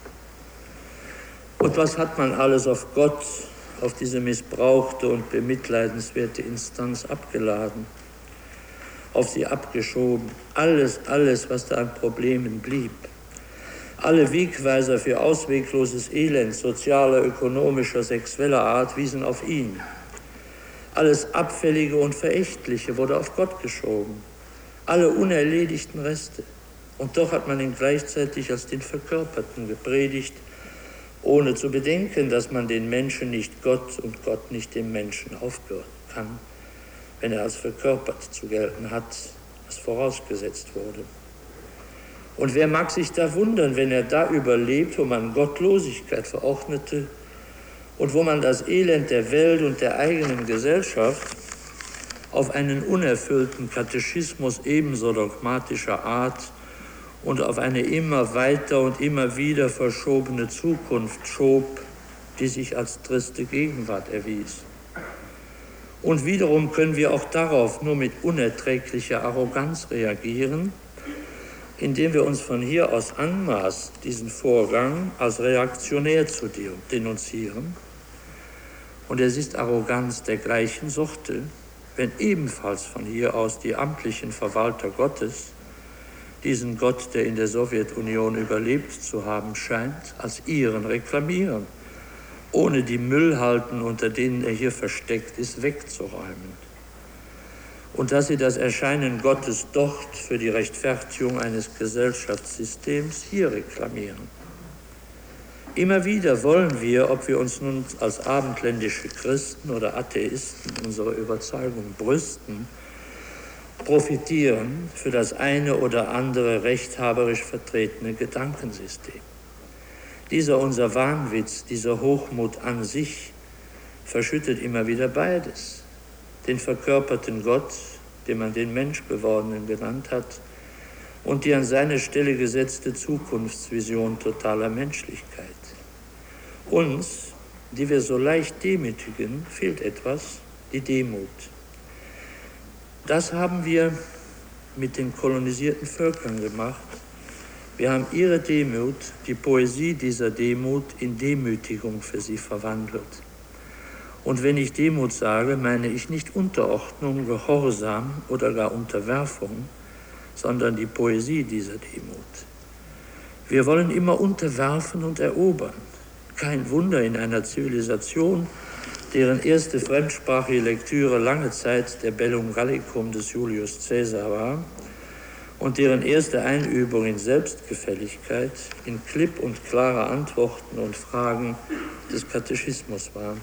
Und was hat man alles auf Gott, auf diese missbrauchte und bemitleidenswerte Instanz abgeladen, auf sie abgeschoben? Alles, alles, was da an Problemen blieb. Alle Wegweiser für auswegloses Elend, sozialer, ökonomischer, sexueller Art, wiesen auf ihn. Alles Abfällige und Verächtliche wurde auf Gott geschoben. Alle unerledigten Reste. Und doch hat man ihn gleichzeitig als den Verkörperten gepredigt, ohne zu bedenken, dass man den Menschen nicht Gott und Gott nicht dem Menschen aufbürden kann, wenn er als verkörpert zu gelten hat, was vorausgesetzt wurde. Und wer mag sich da wundern, wenn er da überlebt, wo man Gottlosigkeit verordnete und wo man das Elend der Welt und der eigenen Gesellschaft auf einen unerfüllten Katechismus ebenso dogmatischer Art und auf eine immer weiter und immer wieder verschobene Zukunft schob, die sich als triste Gegenwart erwies. Und wiederum können wir auch darauf nur mit unerträglicher Arroganz reagieren, indem wir uns von hier aus anmaßen, diesen Vorgang als reaktionär zu denunzieren. Und es ist Arroganz der gleichen Sorte, wenn ebenfalls von hier aus die amtlichen Verwalter Gottes diesen Gott, der in der Sowjetunion überlebt zu haben scheint, als ihren reklamieren, ohne die Müllhalden, unter denen er hier versteckt ist, wegzuräumen. Und dass sie das Erscheinen Gottes dort für die Rechtfertigung eines Gesellschaftssystems hier reklamieren. Immer wieder wollen wir, ob wir uns nun als abendländische Christen oder Atheisten unserer Überzeugung brüsten, profitieren für das eine oder andere rechthaberisch vertretene Gedankensystem. Dieser unser Wahnwitz, dieser Hochmut an sich verschüttet immer wieder beides. Den verkörperten Gott, den man den Menschgewordenen genannt hat, und die an seine Stelle gesetzte Zukunftsvision totaler Menschlichkeit. Uns, die wir so leicht demütigen, fehlt etwas, die Demut. Das haben wir mit den kolonisierten Völkern gemacht. Wir haben ihre Demut, die Poesie dieser Demut, in Demütigung für sie verwandelt. Und wenn ich Demut sage, meine ich nicht Unterordnung, Gehorsam oder gar Unterwerfung, sondern die Poesie dieser Demut. Wir wollen immer unterwerfen und erobern. Kein Wunder in einer Zivilisation, deren erste fremdsprachige Lektüre lange Zeit der Bellum Gallicum des Julius Caesar war und deren erste Einübung in Selbstgefälligkeit, in klipp und klare Antworten und Fragen des Katechismus war.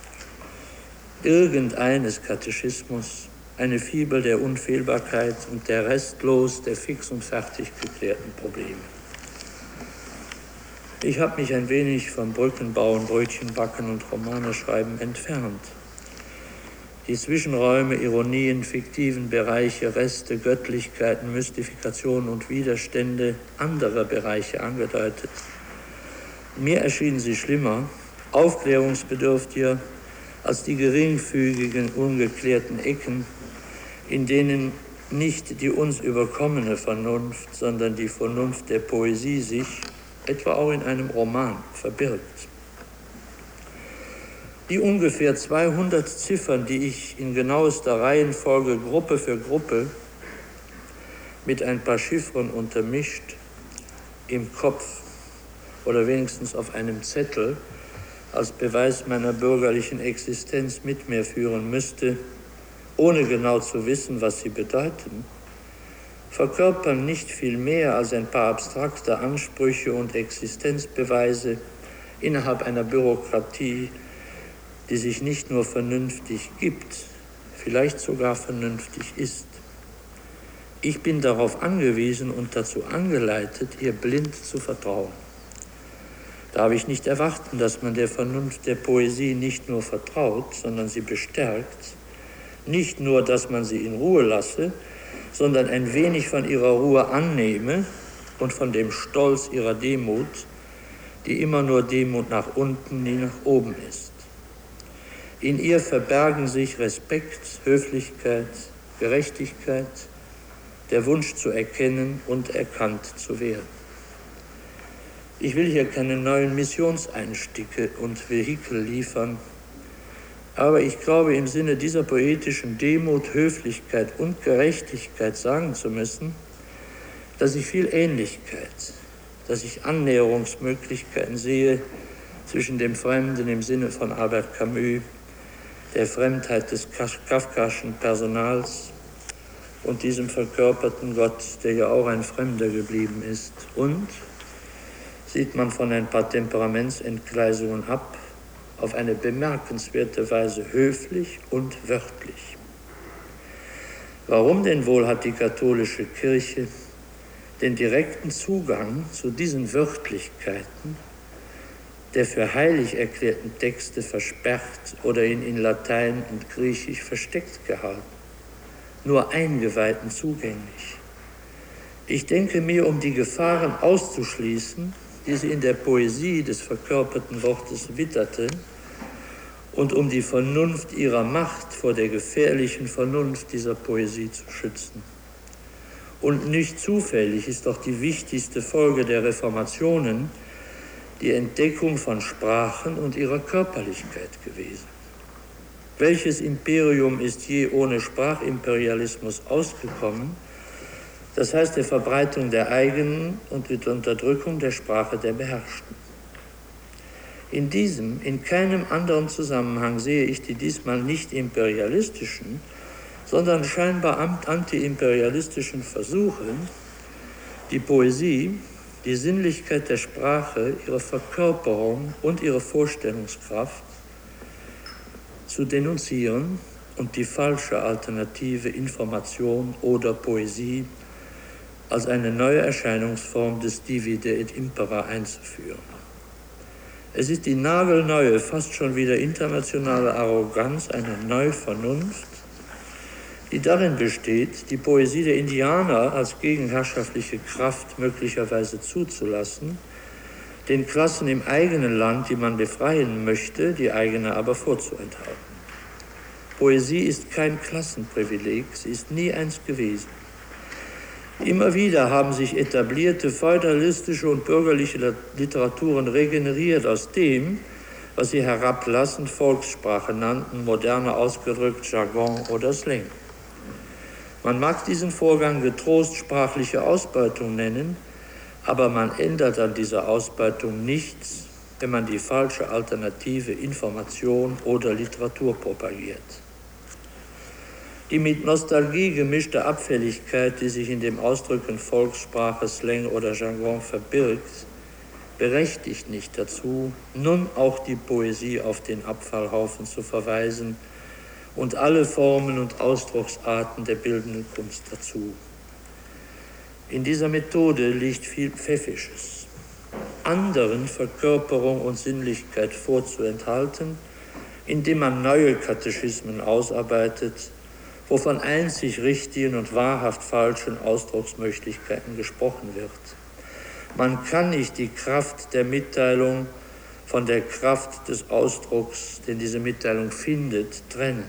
Irgendeines Katechismus, eine Fibel der Unfehlbarkeit und der restlos der fix und fertig geklärten Probleme. Ich habe mich ein wenig vom Brückenbauen, Brötchenbacken und Romane schreiben entfernt. Die Zwischenräume, Ironien, fiktiven Bereiche, Reste, Göttlichkeiten, Mystifikationen und Widerstände anderer Bereiche angedeutet. Mir erschienen sie schlimmer, aufklärungsbedürftiger als die geringfügigen, ungeklärten Ecken, in denen nicht die uns überkommene Vernunft, sondern die Vernunft der Poesie sich, etwa auch in einem Roman, verbirgt. Die ungefähr zweihundert Ziffern, die ich in genauester Reihenfolge Gruppe für Gruppe mit ein paar Chiffren untermischt im Kopf oder wenigstens auf einem Zettel als Beweis meiner bürgerlichen Existenz mit mir führen müsste, ohne genau zu wissen, was sie bedeuten, verkörpern nicht viel mehr als ein paar abstrakte Ansprüche und Existenzbeweise innerhalb einer Bürokratie, die sich nicht nur vernünftig gibt, vielleicht sogar vernünftig ist. Ich bin darauf angewiesen und dazu angeleitet, ihr blind zu vertrauen. Darf ich nicht erwarten, dass man der Vernunft der Poesie nicht nur vertraut, sondern sie bestärkt, nicht nur, dass man sie in Ruhe lasse, sondern ein wenig von ihrer Ruhe annehme und von dem Stolz ihrer Demut, die immer nur Demut nach unten, nie nach oben ist. In ihr verbergen sich Respekt, Höflichkeit, Gerechtigkeit, der Wunsch zu erkennen und erkannt zu werden. Ich will hier keine neuen Missionseinstiege und Vehikel liefern, aber ich glaube, im Sinne dieser poetischen Demut, Höflichkeit und Gerechtigkeit sagen zu müssen, dass ich viel Ähnlichkeit, dass ich Annäherungsmöglichkeiten sehe zwischen dem Fremden im Sinne von Albert Camus, der Fremdheit des kafkaschen Personals und diesem verkörperten Gott, der ja auch ein Fremder geblieben ist. Und sieht man von ein paar Temperamentsentgleisungen ab, auf eine bemerkenswerte Weise höflich und wörtlich. Warum denn wohl hat die katholische Kirche den direkten Zugang zu diesen Wörtlichkeiten der für heilig erklärten Texte versperrt oder ihn in Latein und Griechisch versteckt gehalten, nur Eingeweihten zugänglich? Ich denke mir, um die Gefahren auszuschließen, die sie in der Poesie des verkörperten Wortes witterte, und um die Vernunft ihrer Macht vor der gefährlichen Vernunft dieser Poesie zu schützen. Und nicht zufällig ist doch die wichtigste Folge der Reformationen die Entdeckung von Sprachen und ihrer Körperlichkeit gewesen. Welches Imperium ist je ohne Sprachimperialismus ausgekommen, das heißt der Verbreitung der eigenen und der Unterdrückung der Sprache der Beherrschten? In diesem, in keinem anderen Zusammenhang sehe ich die diesmal nicht imperialistischen, sondern scheinbar antiimperialistischen Versuche, die Poesie, die Sinnlichkeit der Sprache, ihre Verkörperung und ihre Vorstellungskraft zu denunzieren und die falsche alternative Information oder Poesie als eine neue Erscheinungsform des Divide et Impera einzuführen. Es ist die nagelneue, fast schon wieder internationale Arroganz einer Neuvernunft, die darin besteht, die Poesie der Indianer als gegenherrschaftliche Kraft möglicherweise zuzulassen, den Klassen im eigenen Land, die man befreien möchte, die eigene aber vorzuenthalten. Poesie ist kein Klassenprivileg, sie ist nie eins gewesen. Immer wieder haben sich etablierte feudalistische und bürgerliche Literaturen regeneriert aus dem, was sie herablassend Volkssprache nannten, moderner ausgedrückt Jargon oder Slang. Man mag diesen Vorgang getrost sprachliche Ausbeutung nennen, aber man ändert an dieser Ausbeutung nichts, wenn man die falsche alternative Information oder Literatur propagiert. Die mit Nostalgie gemischte Abfälligkeit, die sich in dem Ausdrücken Volkssprache, Slang oder Jargon verbirgt, berechtigt nicht dazu, nun auch die Poesie auf den Abfallhaufen zu verweisen und alle Formen und Ausdrucksarten der bildenden Kunst dazu. In dieser Methode liegt viel Pfäffisches, anderen Verkörperung und Sinnlichkeit vorzuenthalten, indem man neue Katechismen ausarbeitet, wovon einzig richtigen und wahrhaft falschen Ausdrucksmöglichkeiten gesprochen wird. Man kann nicht die Kraft der Mitteilung von der Kraft des Ausdrucks, den diese Mitteilung findet, trennen.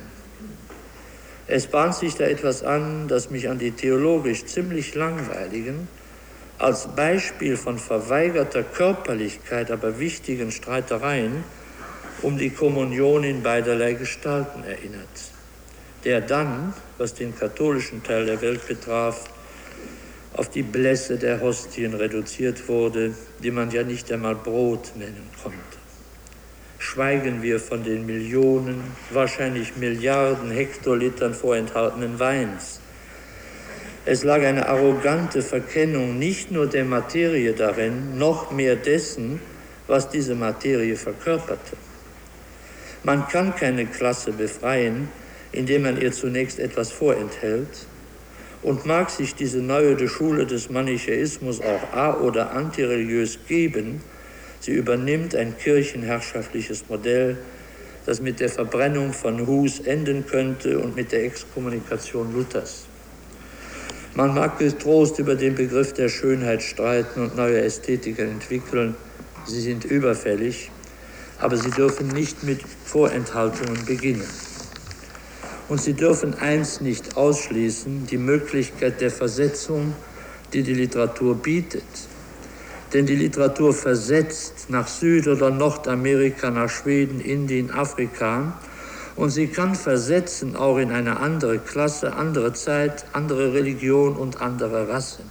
Es bahnt sich da etwas an, das mich an die theologisch ziemlich langweiligen, als Beispiel von verweigerter Körperlichkeit, aber wichtigen Streitereien um die Kommunion in beiderlei Gestalten erinnert, der dann, was den katholischen Teil der Welt betraf, auf die Blässe der Hostien reduziert wurde, die man ja nicht einmal Brot nennen konnte. Schweigen wir von den Millionen, wahrscheinlich Milliarden Hektolitern vorenthaltenen Weins. Es lag eine arrogante Verkennung nicht nur der Materie darin, noch mehr dessen, was diese Materie verkörperte. Man kann keine Klasse befreien, indem man ihr zunächst etwas vorenthält, und mag sich diese neue Schule des Manichäismus auch a- oder antireligiös geben, sie übernimmt ein kirchenherrschaftliches Modell, das mit der Verbrennung von Hus enden könnte und mit der Exkommunikation Luthers. Man mag getrost über den Begriff der Schönheit streiten und neue Ästhetiken entwickeln, sie sind überfällig, aber sie dürfen nicht mit Vorenthaltungen beginnen. Und sie dürfen eins nicht ausschließen, die Möglichkeit der Versetzung, die die Literatur bietet. Denn die Literatur versetzt nach Süd- oder Nordamerika, nach Schweden, Indien, Afrika. Und sie kann versetzen auch in eine andere Klasse, andere Zeit, andere Religion und andere Rasse.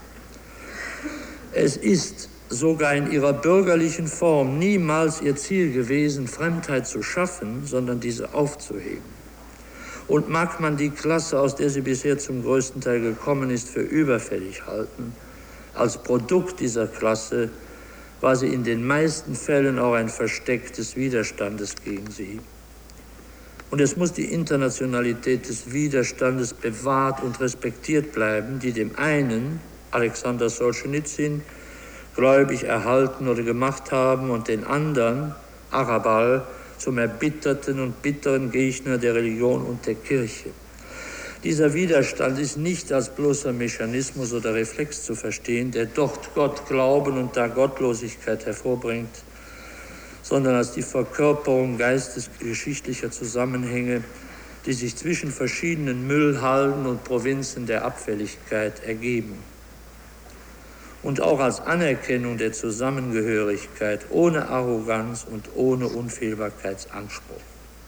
Es ist sogar in ihrer bürgerlichen Form niemals ihr Ziel gewesen, Fremdheit zu schaffen, sondern diese aufzuheben. Und mag man die Klasse, aus der sie bisher zum größten Teil gekommen ist, für überfällig halten, als Produkt dieser Klasse war sie in den meisten Fällen auch ein Versteck des Widerstandes gegen sie. Und es muss die Internationalität des Widerstandes bewahrt und respektiert bleiben, die dem einen, Alexander Solschenizyn, gläubig erhalten oder gemacht haben und den anderen, Arabal, zum erbitterten und bitteren Gegner der Religion und der Kirche. Dieser Widerstand ist nicht als bloßer Mechanismus oder Reflex zu verstehen, der dort Gott glauben und da Gottlosigkeit hervorbringt, sondern als die Verkörperung geistesgeschichtlicher Zusammenhänge, die sich zwischen verschiedenen Müllhalden und Provinzen der Abfälligkeit ergeben. Und auch als Anerkennung der Zusammengehörigkeit ohne Arroganz und ohne Unfehlbarkeitsanspruch.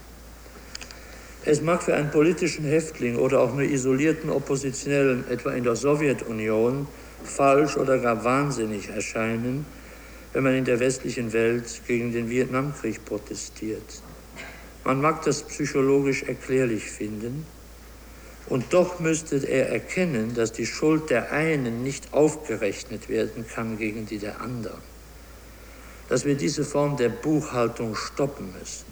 Es mag für einen politischen Häftling oder auch nur isolierten Oppositionellen, etwa in der Sowjetunion, falsch oder gar wahnsinnig erscheinen, wenn man in der westlichen Welt gegen den Vietnamkrieg protestiert. Man mag das psychologisch erklärlich finden, und doch müsste er erkennen, dass die Schuld der einen nicht aufgerechnet werden kann gegen die der anderen. Dass wir diese Form der Buchhaltung stoppen müssen.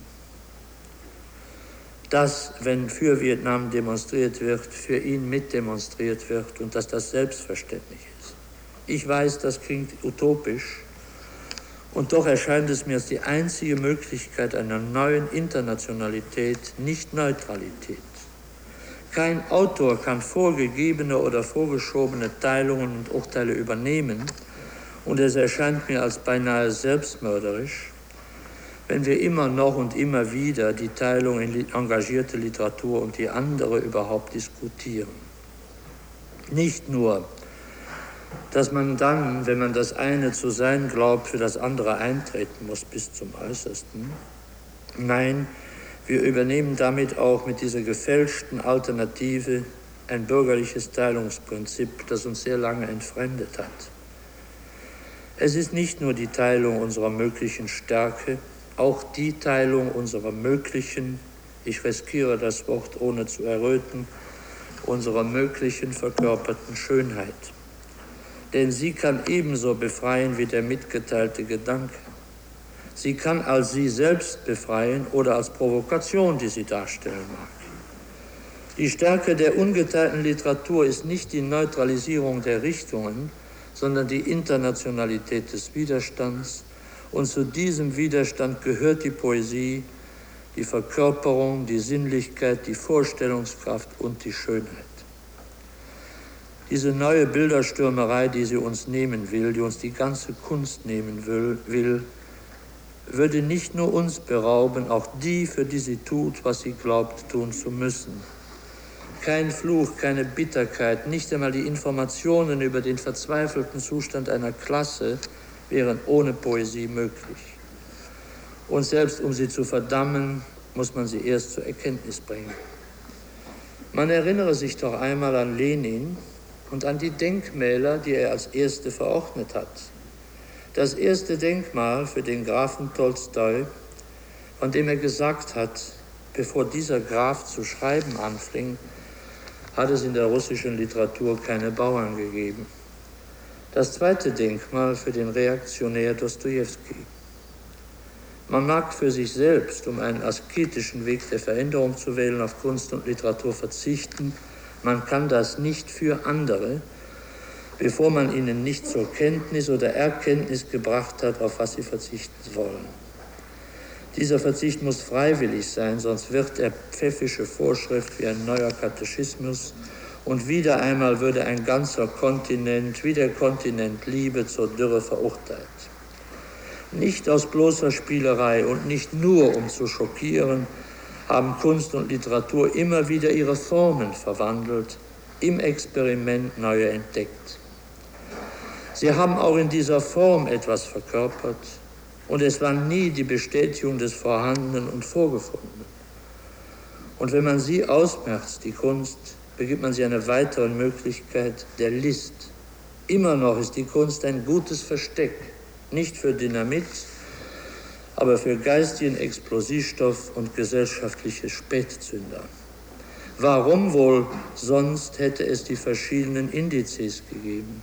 Dass, wenn für Vietnam demonstriert wird, für ihn mitdemonstriert wird und dass das selbstverständlich ist. Ich weiß, das klingt utopisch, und doch erscheint es mir als die einzige Möglichkeit einer neuen Internationalität, nicht Neutralität. Kein Autor kann vorgegebene oder vorgeschobene Teilungen und Urteile übernehmen, und es erscheint mir als beinahe selbstmörderisch, wenn wir immer noch und immer wieder die Teilung in engagierte Literatur und die andere überhaupt diskutieren. Nicht nur, dass man dann, wenn man das eine zu sein glaubt, für das andere eintreten muss bis zum Äußersten. Nein, wir übernehmen damit auch mit dieser gefälschten Alternative ein bürgerliches Teilungsprinzip, das uns sehr lange entfremdet hat. Es ist nicht nur die Teilung unserer möglichen Stärke, auch die Teilung unserer möglichen, ich riskiere das Wort ohne zu erröten, unserer möglichen verkörperten Schönheit. Denn sie kann ebenso befreien wie der mitgeteilte Gedanke. Sie kann als sie selbst befreien oder als Provokation, die sie darstellen mag. Die Stärke der ungeteilten Literatur ist nicht die Neutralisierung der Richtungen, sondern die Internationalität des Widerstands. Und zu diesem Widerstand gehört die Poesie, die Verkörperung, die Sinnlichkeit, die Vorstellungskraft und die Schönheit. Diese neue Bilderstürmerei, die sie uns nehmen will, die uns die ganze Kunst nehmen will, will, würde nicht nur uns berauben, auch die, für die sie tut, was sie glaubt, tun zu müssen. Kein Fluch, keine Bitterkeit, nicht einmal die Informationen über den verzweifelten Zustand einer Klasse wären ohne Poesie möglich. Und selbst um sie zu verdammen, muss man sie erst zur Erkenntnis bringen. Man erinnere sich doch einmal an Lenin und an die Denkmäler, die er als erste verordnet hat. Das erste Denkmal für den Grafen Tolstoi, von dem er gesagt hat, bevor dieser Graf zu schreiben anfing, hat es in der russischen Literatur keine Bauern gegeben. Das zweite Denkmal für den Reaktionär Dostojewski. Man mag für sich selbst, um einen asketischen Weg der Veränderung zu wählen, auf Kunst und Literatur verzichten. Man kann das nicht für andere, bevor man ihnen nicht zur Kenntnis oder Erkenntnis gebracht hat, auf was sie verzichten wollen. Dieser Verzicht muss freiwillig sein, sonst wird er pfäffische Vorschrift wie ein neuer Katechismus und wieder einmal würde ein ganzer Kontinent, wie der Kontinent Liebe, zur Dürre verurteilt. Nicht aus bloßer Spielerei und nicht nur um zu schockieren, haben Kunst und Literatur immer wieder ihre Formen verwandelt, im Experiment neue entdeckt. Sie haben auch in dieser Form etwas verkörpert und es war nie die Bestätigung des Vorhandenen und Vorgefundenen. Und wenn man sie ausmerzt, die Kunst, begibt man sie eine weitere Möglichkeit der List. Immer noch ist die Kunst ein gutes Versteck, nicht für Dynamit, aber für geistigen Explosivstoff und gesellschaftliche Spätzünder. Warum wohl sonst hätte es die verschiedenen Indizes gegeben?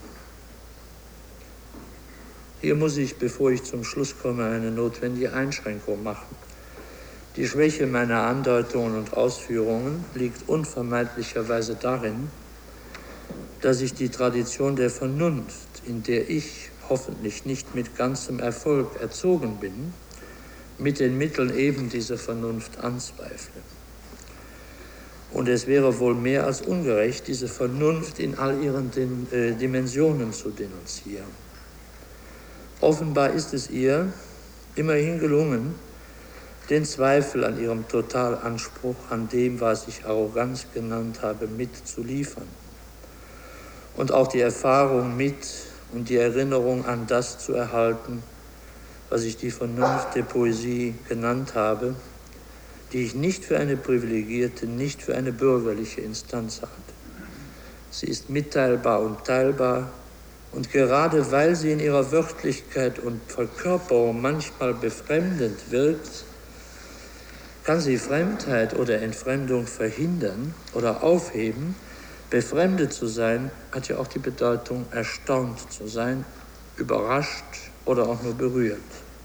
Hier muss ich, bevor ich zum Schluss komme, eine notwendige Einschränkung machen. Die Schwäche meiner Andeutungen und Ausführungen liegt unvermeidlicherweise darin, dass ich die Tradition der Vernunft, in der ich hoffentlich nicht mit ganzem Erfolg erzogen bin, mit den Mitteln eben dieser Vernunft anzweifle. Und es wäre wohl mehr als ungerecht, diese Vernunft in all ihren Dimensionen zu denunzieren. Offenbar ist es ihr immerhin gelungen, den Zweifel an ihrem Totalanspruch, an dem, was ich Arroganz genannt habe, mitzuliefern. Und auch die Erfahrung mit und die Erinnerung an das zu erhalten, was ich die Vernunft der Poesie genannt habe, die ich nicht für eine privilegierte, nicht für eine bürgerliche Instanz halte. Sie ist mitteilbar und teilbar, und gerade weil sie in ihrer Wörtlichkeit und Verkörperung manchmal befremdend wirkt, kann sie Fremdheit oder Entfremdung verhindern oder aufheben. Befremdet zu sein, hat ja auch die Bedeutung, erstaunt zu sein, überrascht oder auch nur berührt.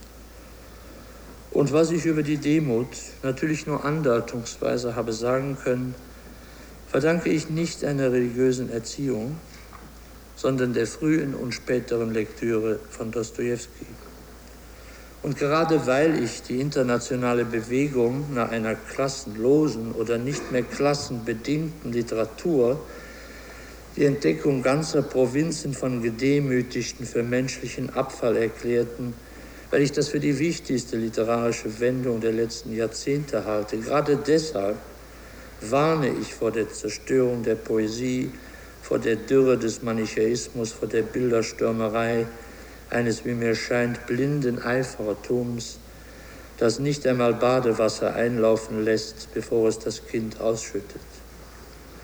Und was ich über die Demut natürlich nur andeutungsweise habe sagen können, verdanke ich nicht einer religiösen Erziehung, sondern der frühen und späteren Lektüre von Dostojewski. Und gerade weil ich die internationale Bewegung nach einer klassenlosen oder nicht mehr klassenbedingten Literatur, die Entdeckung ganzer Provinzen von Gedemütigten für menschlichen Abfall erklärten, weil ich das für die wichtigste literarische Wendung der letzten Jahrzehnte halte. Gerade deshalb warne ich vor der Zerstörung der Poesie, vor der Dürre des Manichäismus, vor der Bilderstürmerei eines, wie mir scheint, blinden Eifertums, das nicht einmal Badewasser einlaufen lässt, bevor es das Kind ausschüttet.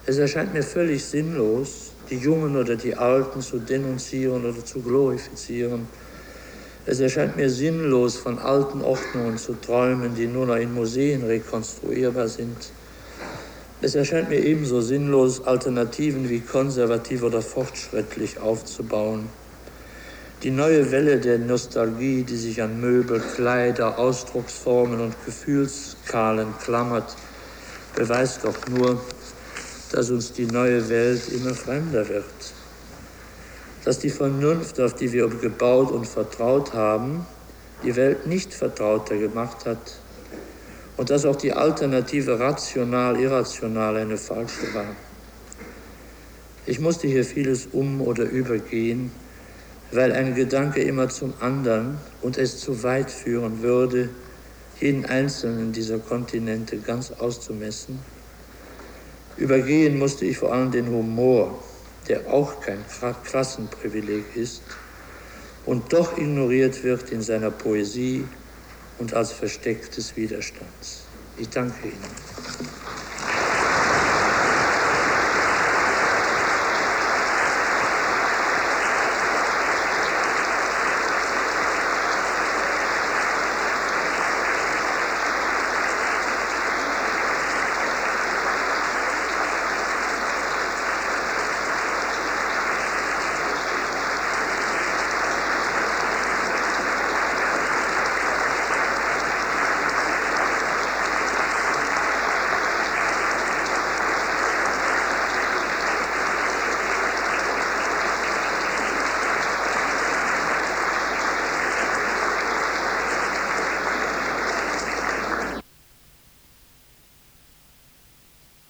Es erscheint mir völlig sinnlos, die Jungen oder die Alten zu denunzieren oder zu glorifizieren. Es erscheint mir sinnlos, von alten Ordnungen zu träumen, die nur noch in Museen rekonstruierbar sind. Es erscheint mir ebenso sinnlos, Alternativen wie konservativ oder fortschrittlich aufzubauen. Die neue Welle der Nostalgie, die sich an Möbel, Kleider, Ausdrucksformen und Gefühlsskalen klammert, beweist doch nur, dass uns die neue Welt immer fremder wird. Dass die Vernunft, auf die wir gebaut und vertraut haben, die Welt nicht vertrauter gemacht hat und dass auch die Alternative rational-irrational eine falsche war. Ich musste hier vieles um- oder übergehen, weil ein Gedanke immer zum anderen und es zu weit führen würde, jeden einzelnen dieser Kontinente ganz auszumessen. Übergehen musste ich vor allem den Humor, der auch kein Klassenprivileg ist und doch ignoriert wird in seiner Poesie und als Versteck des Widerstands. Ich danke Ihnen.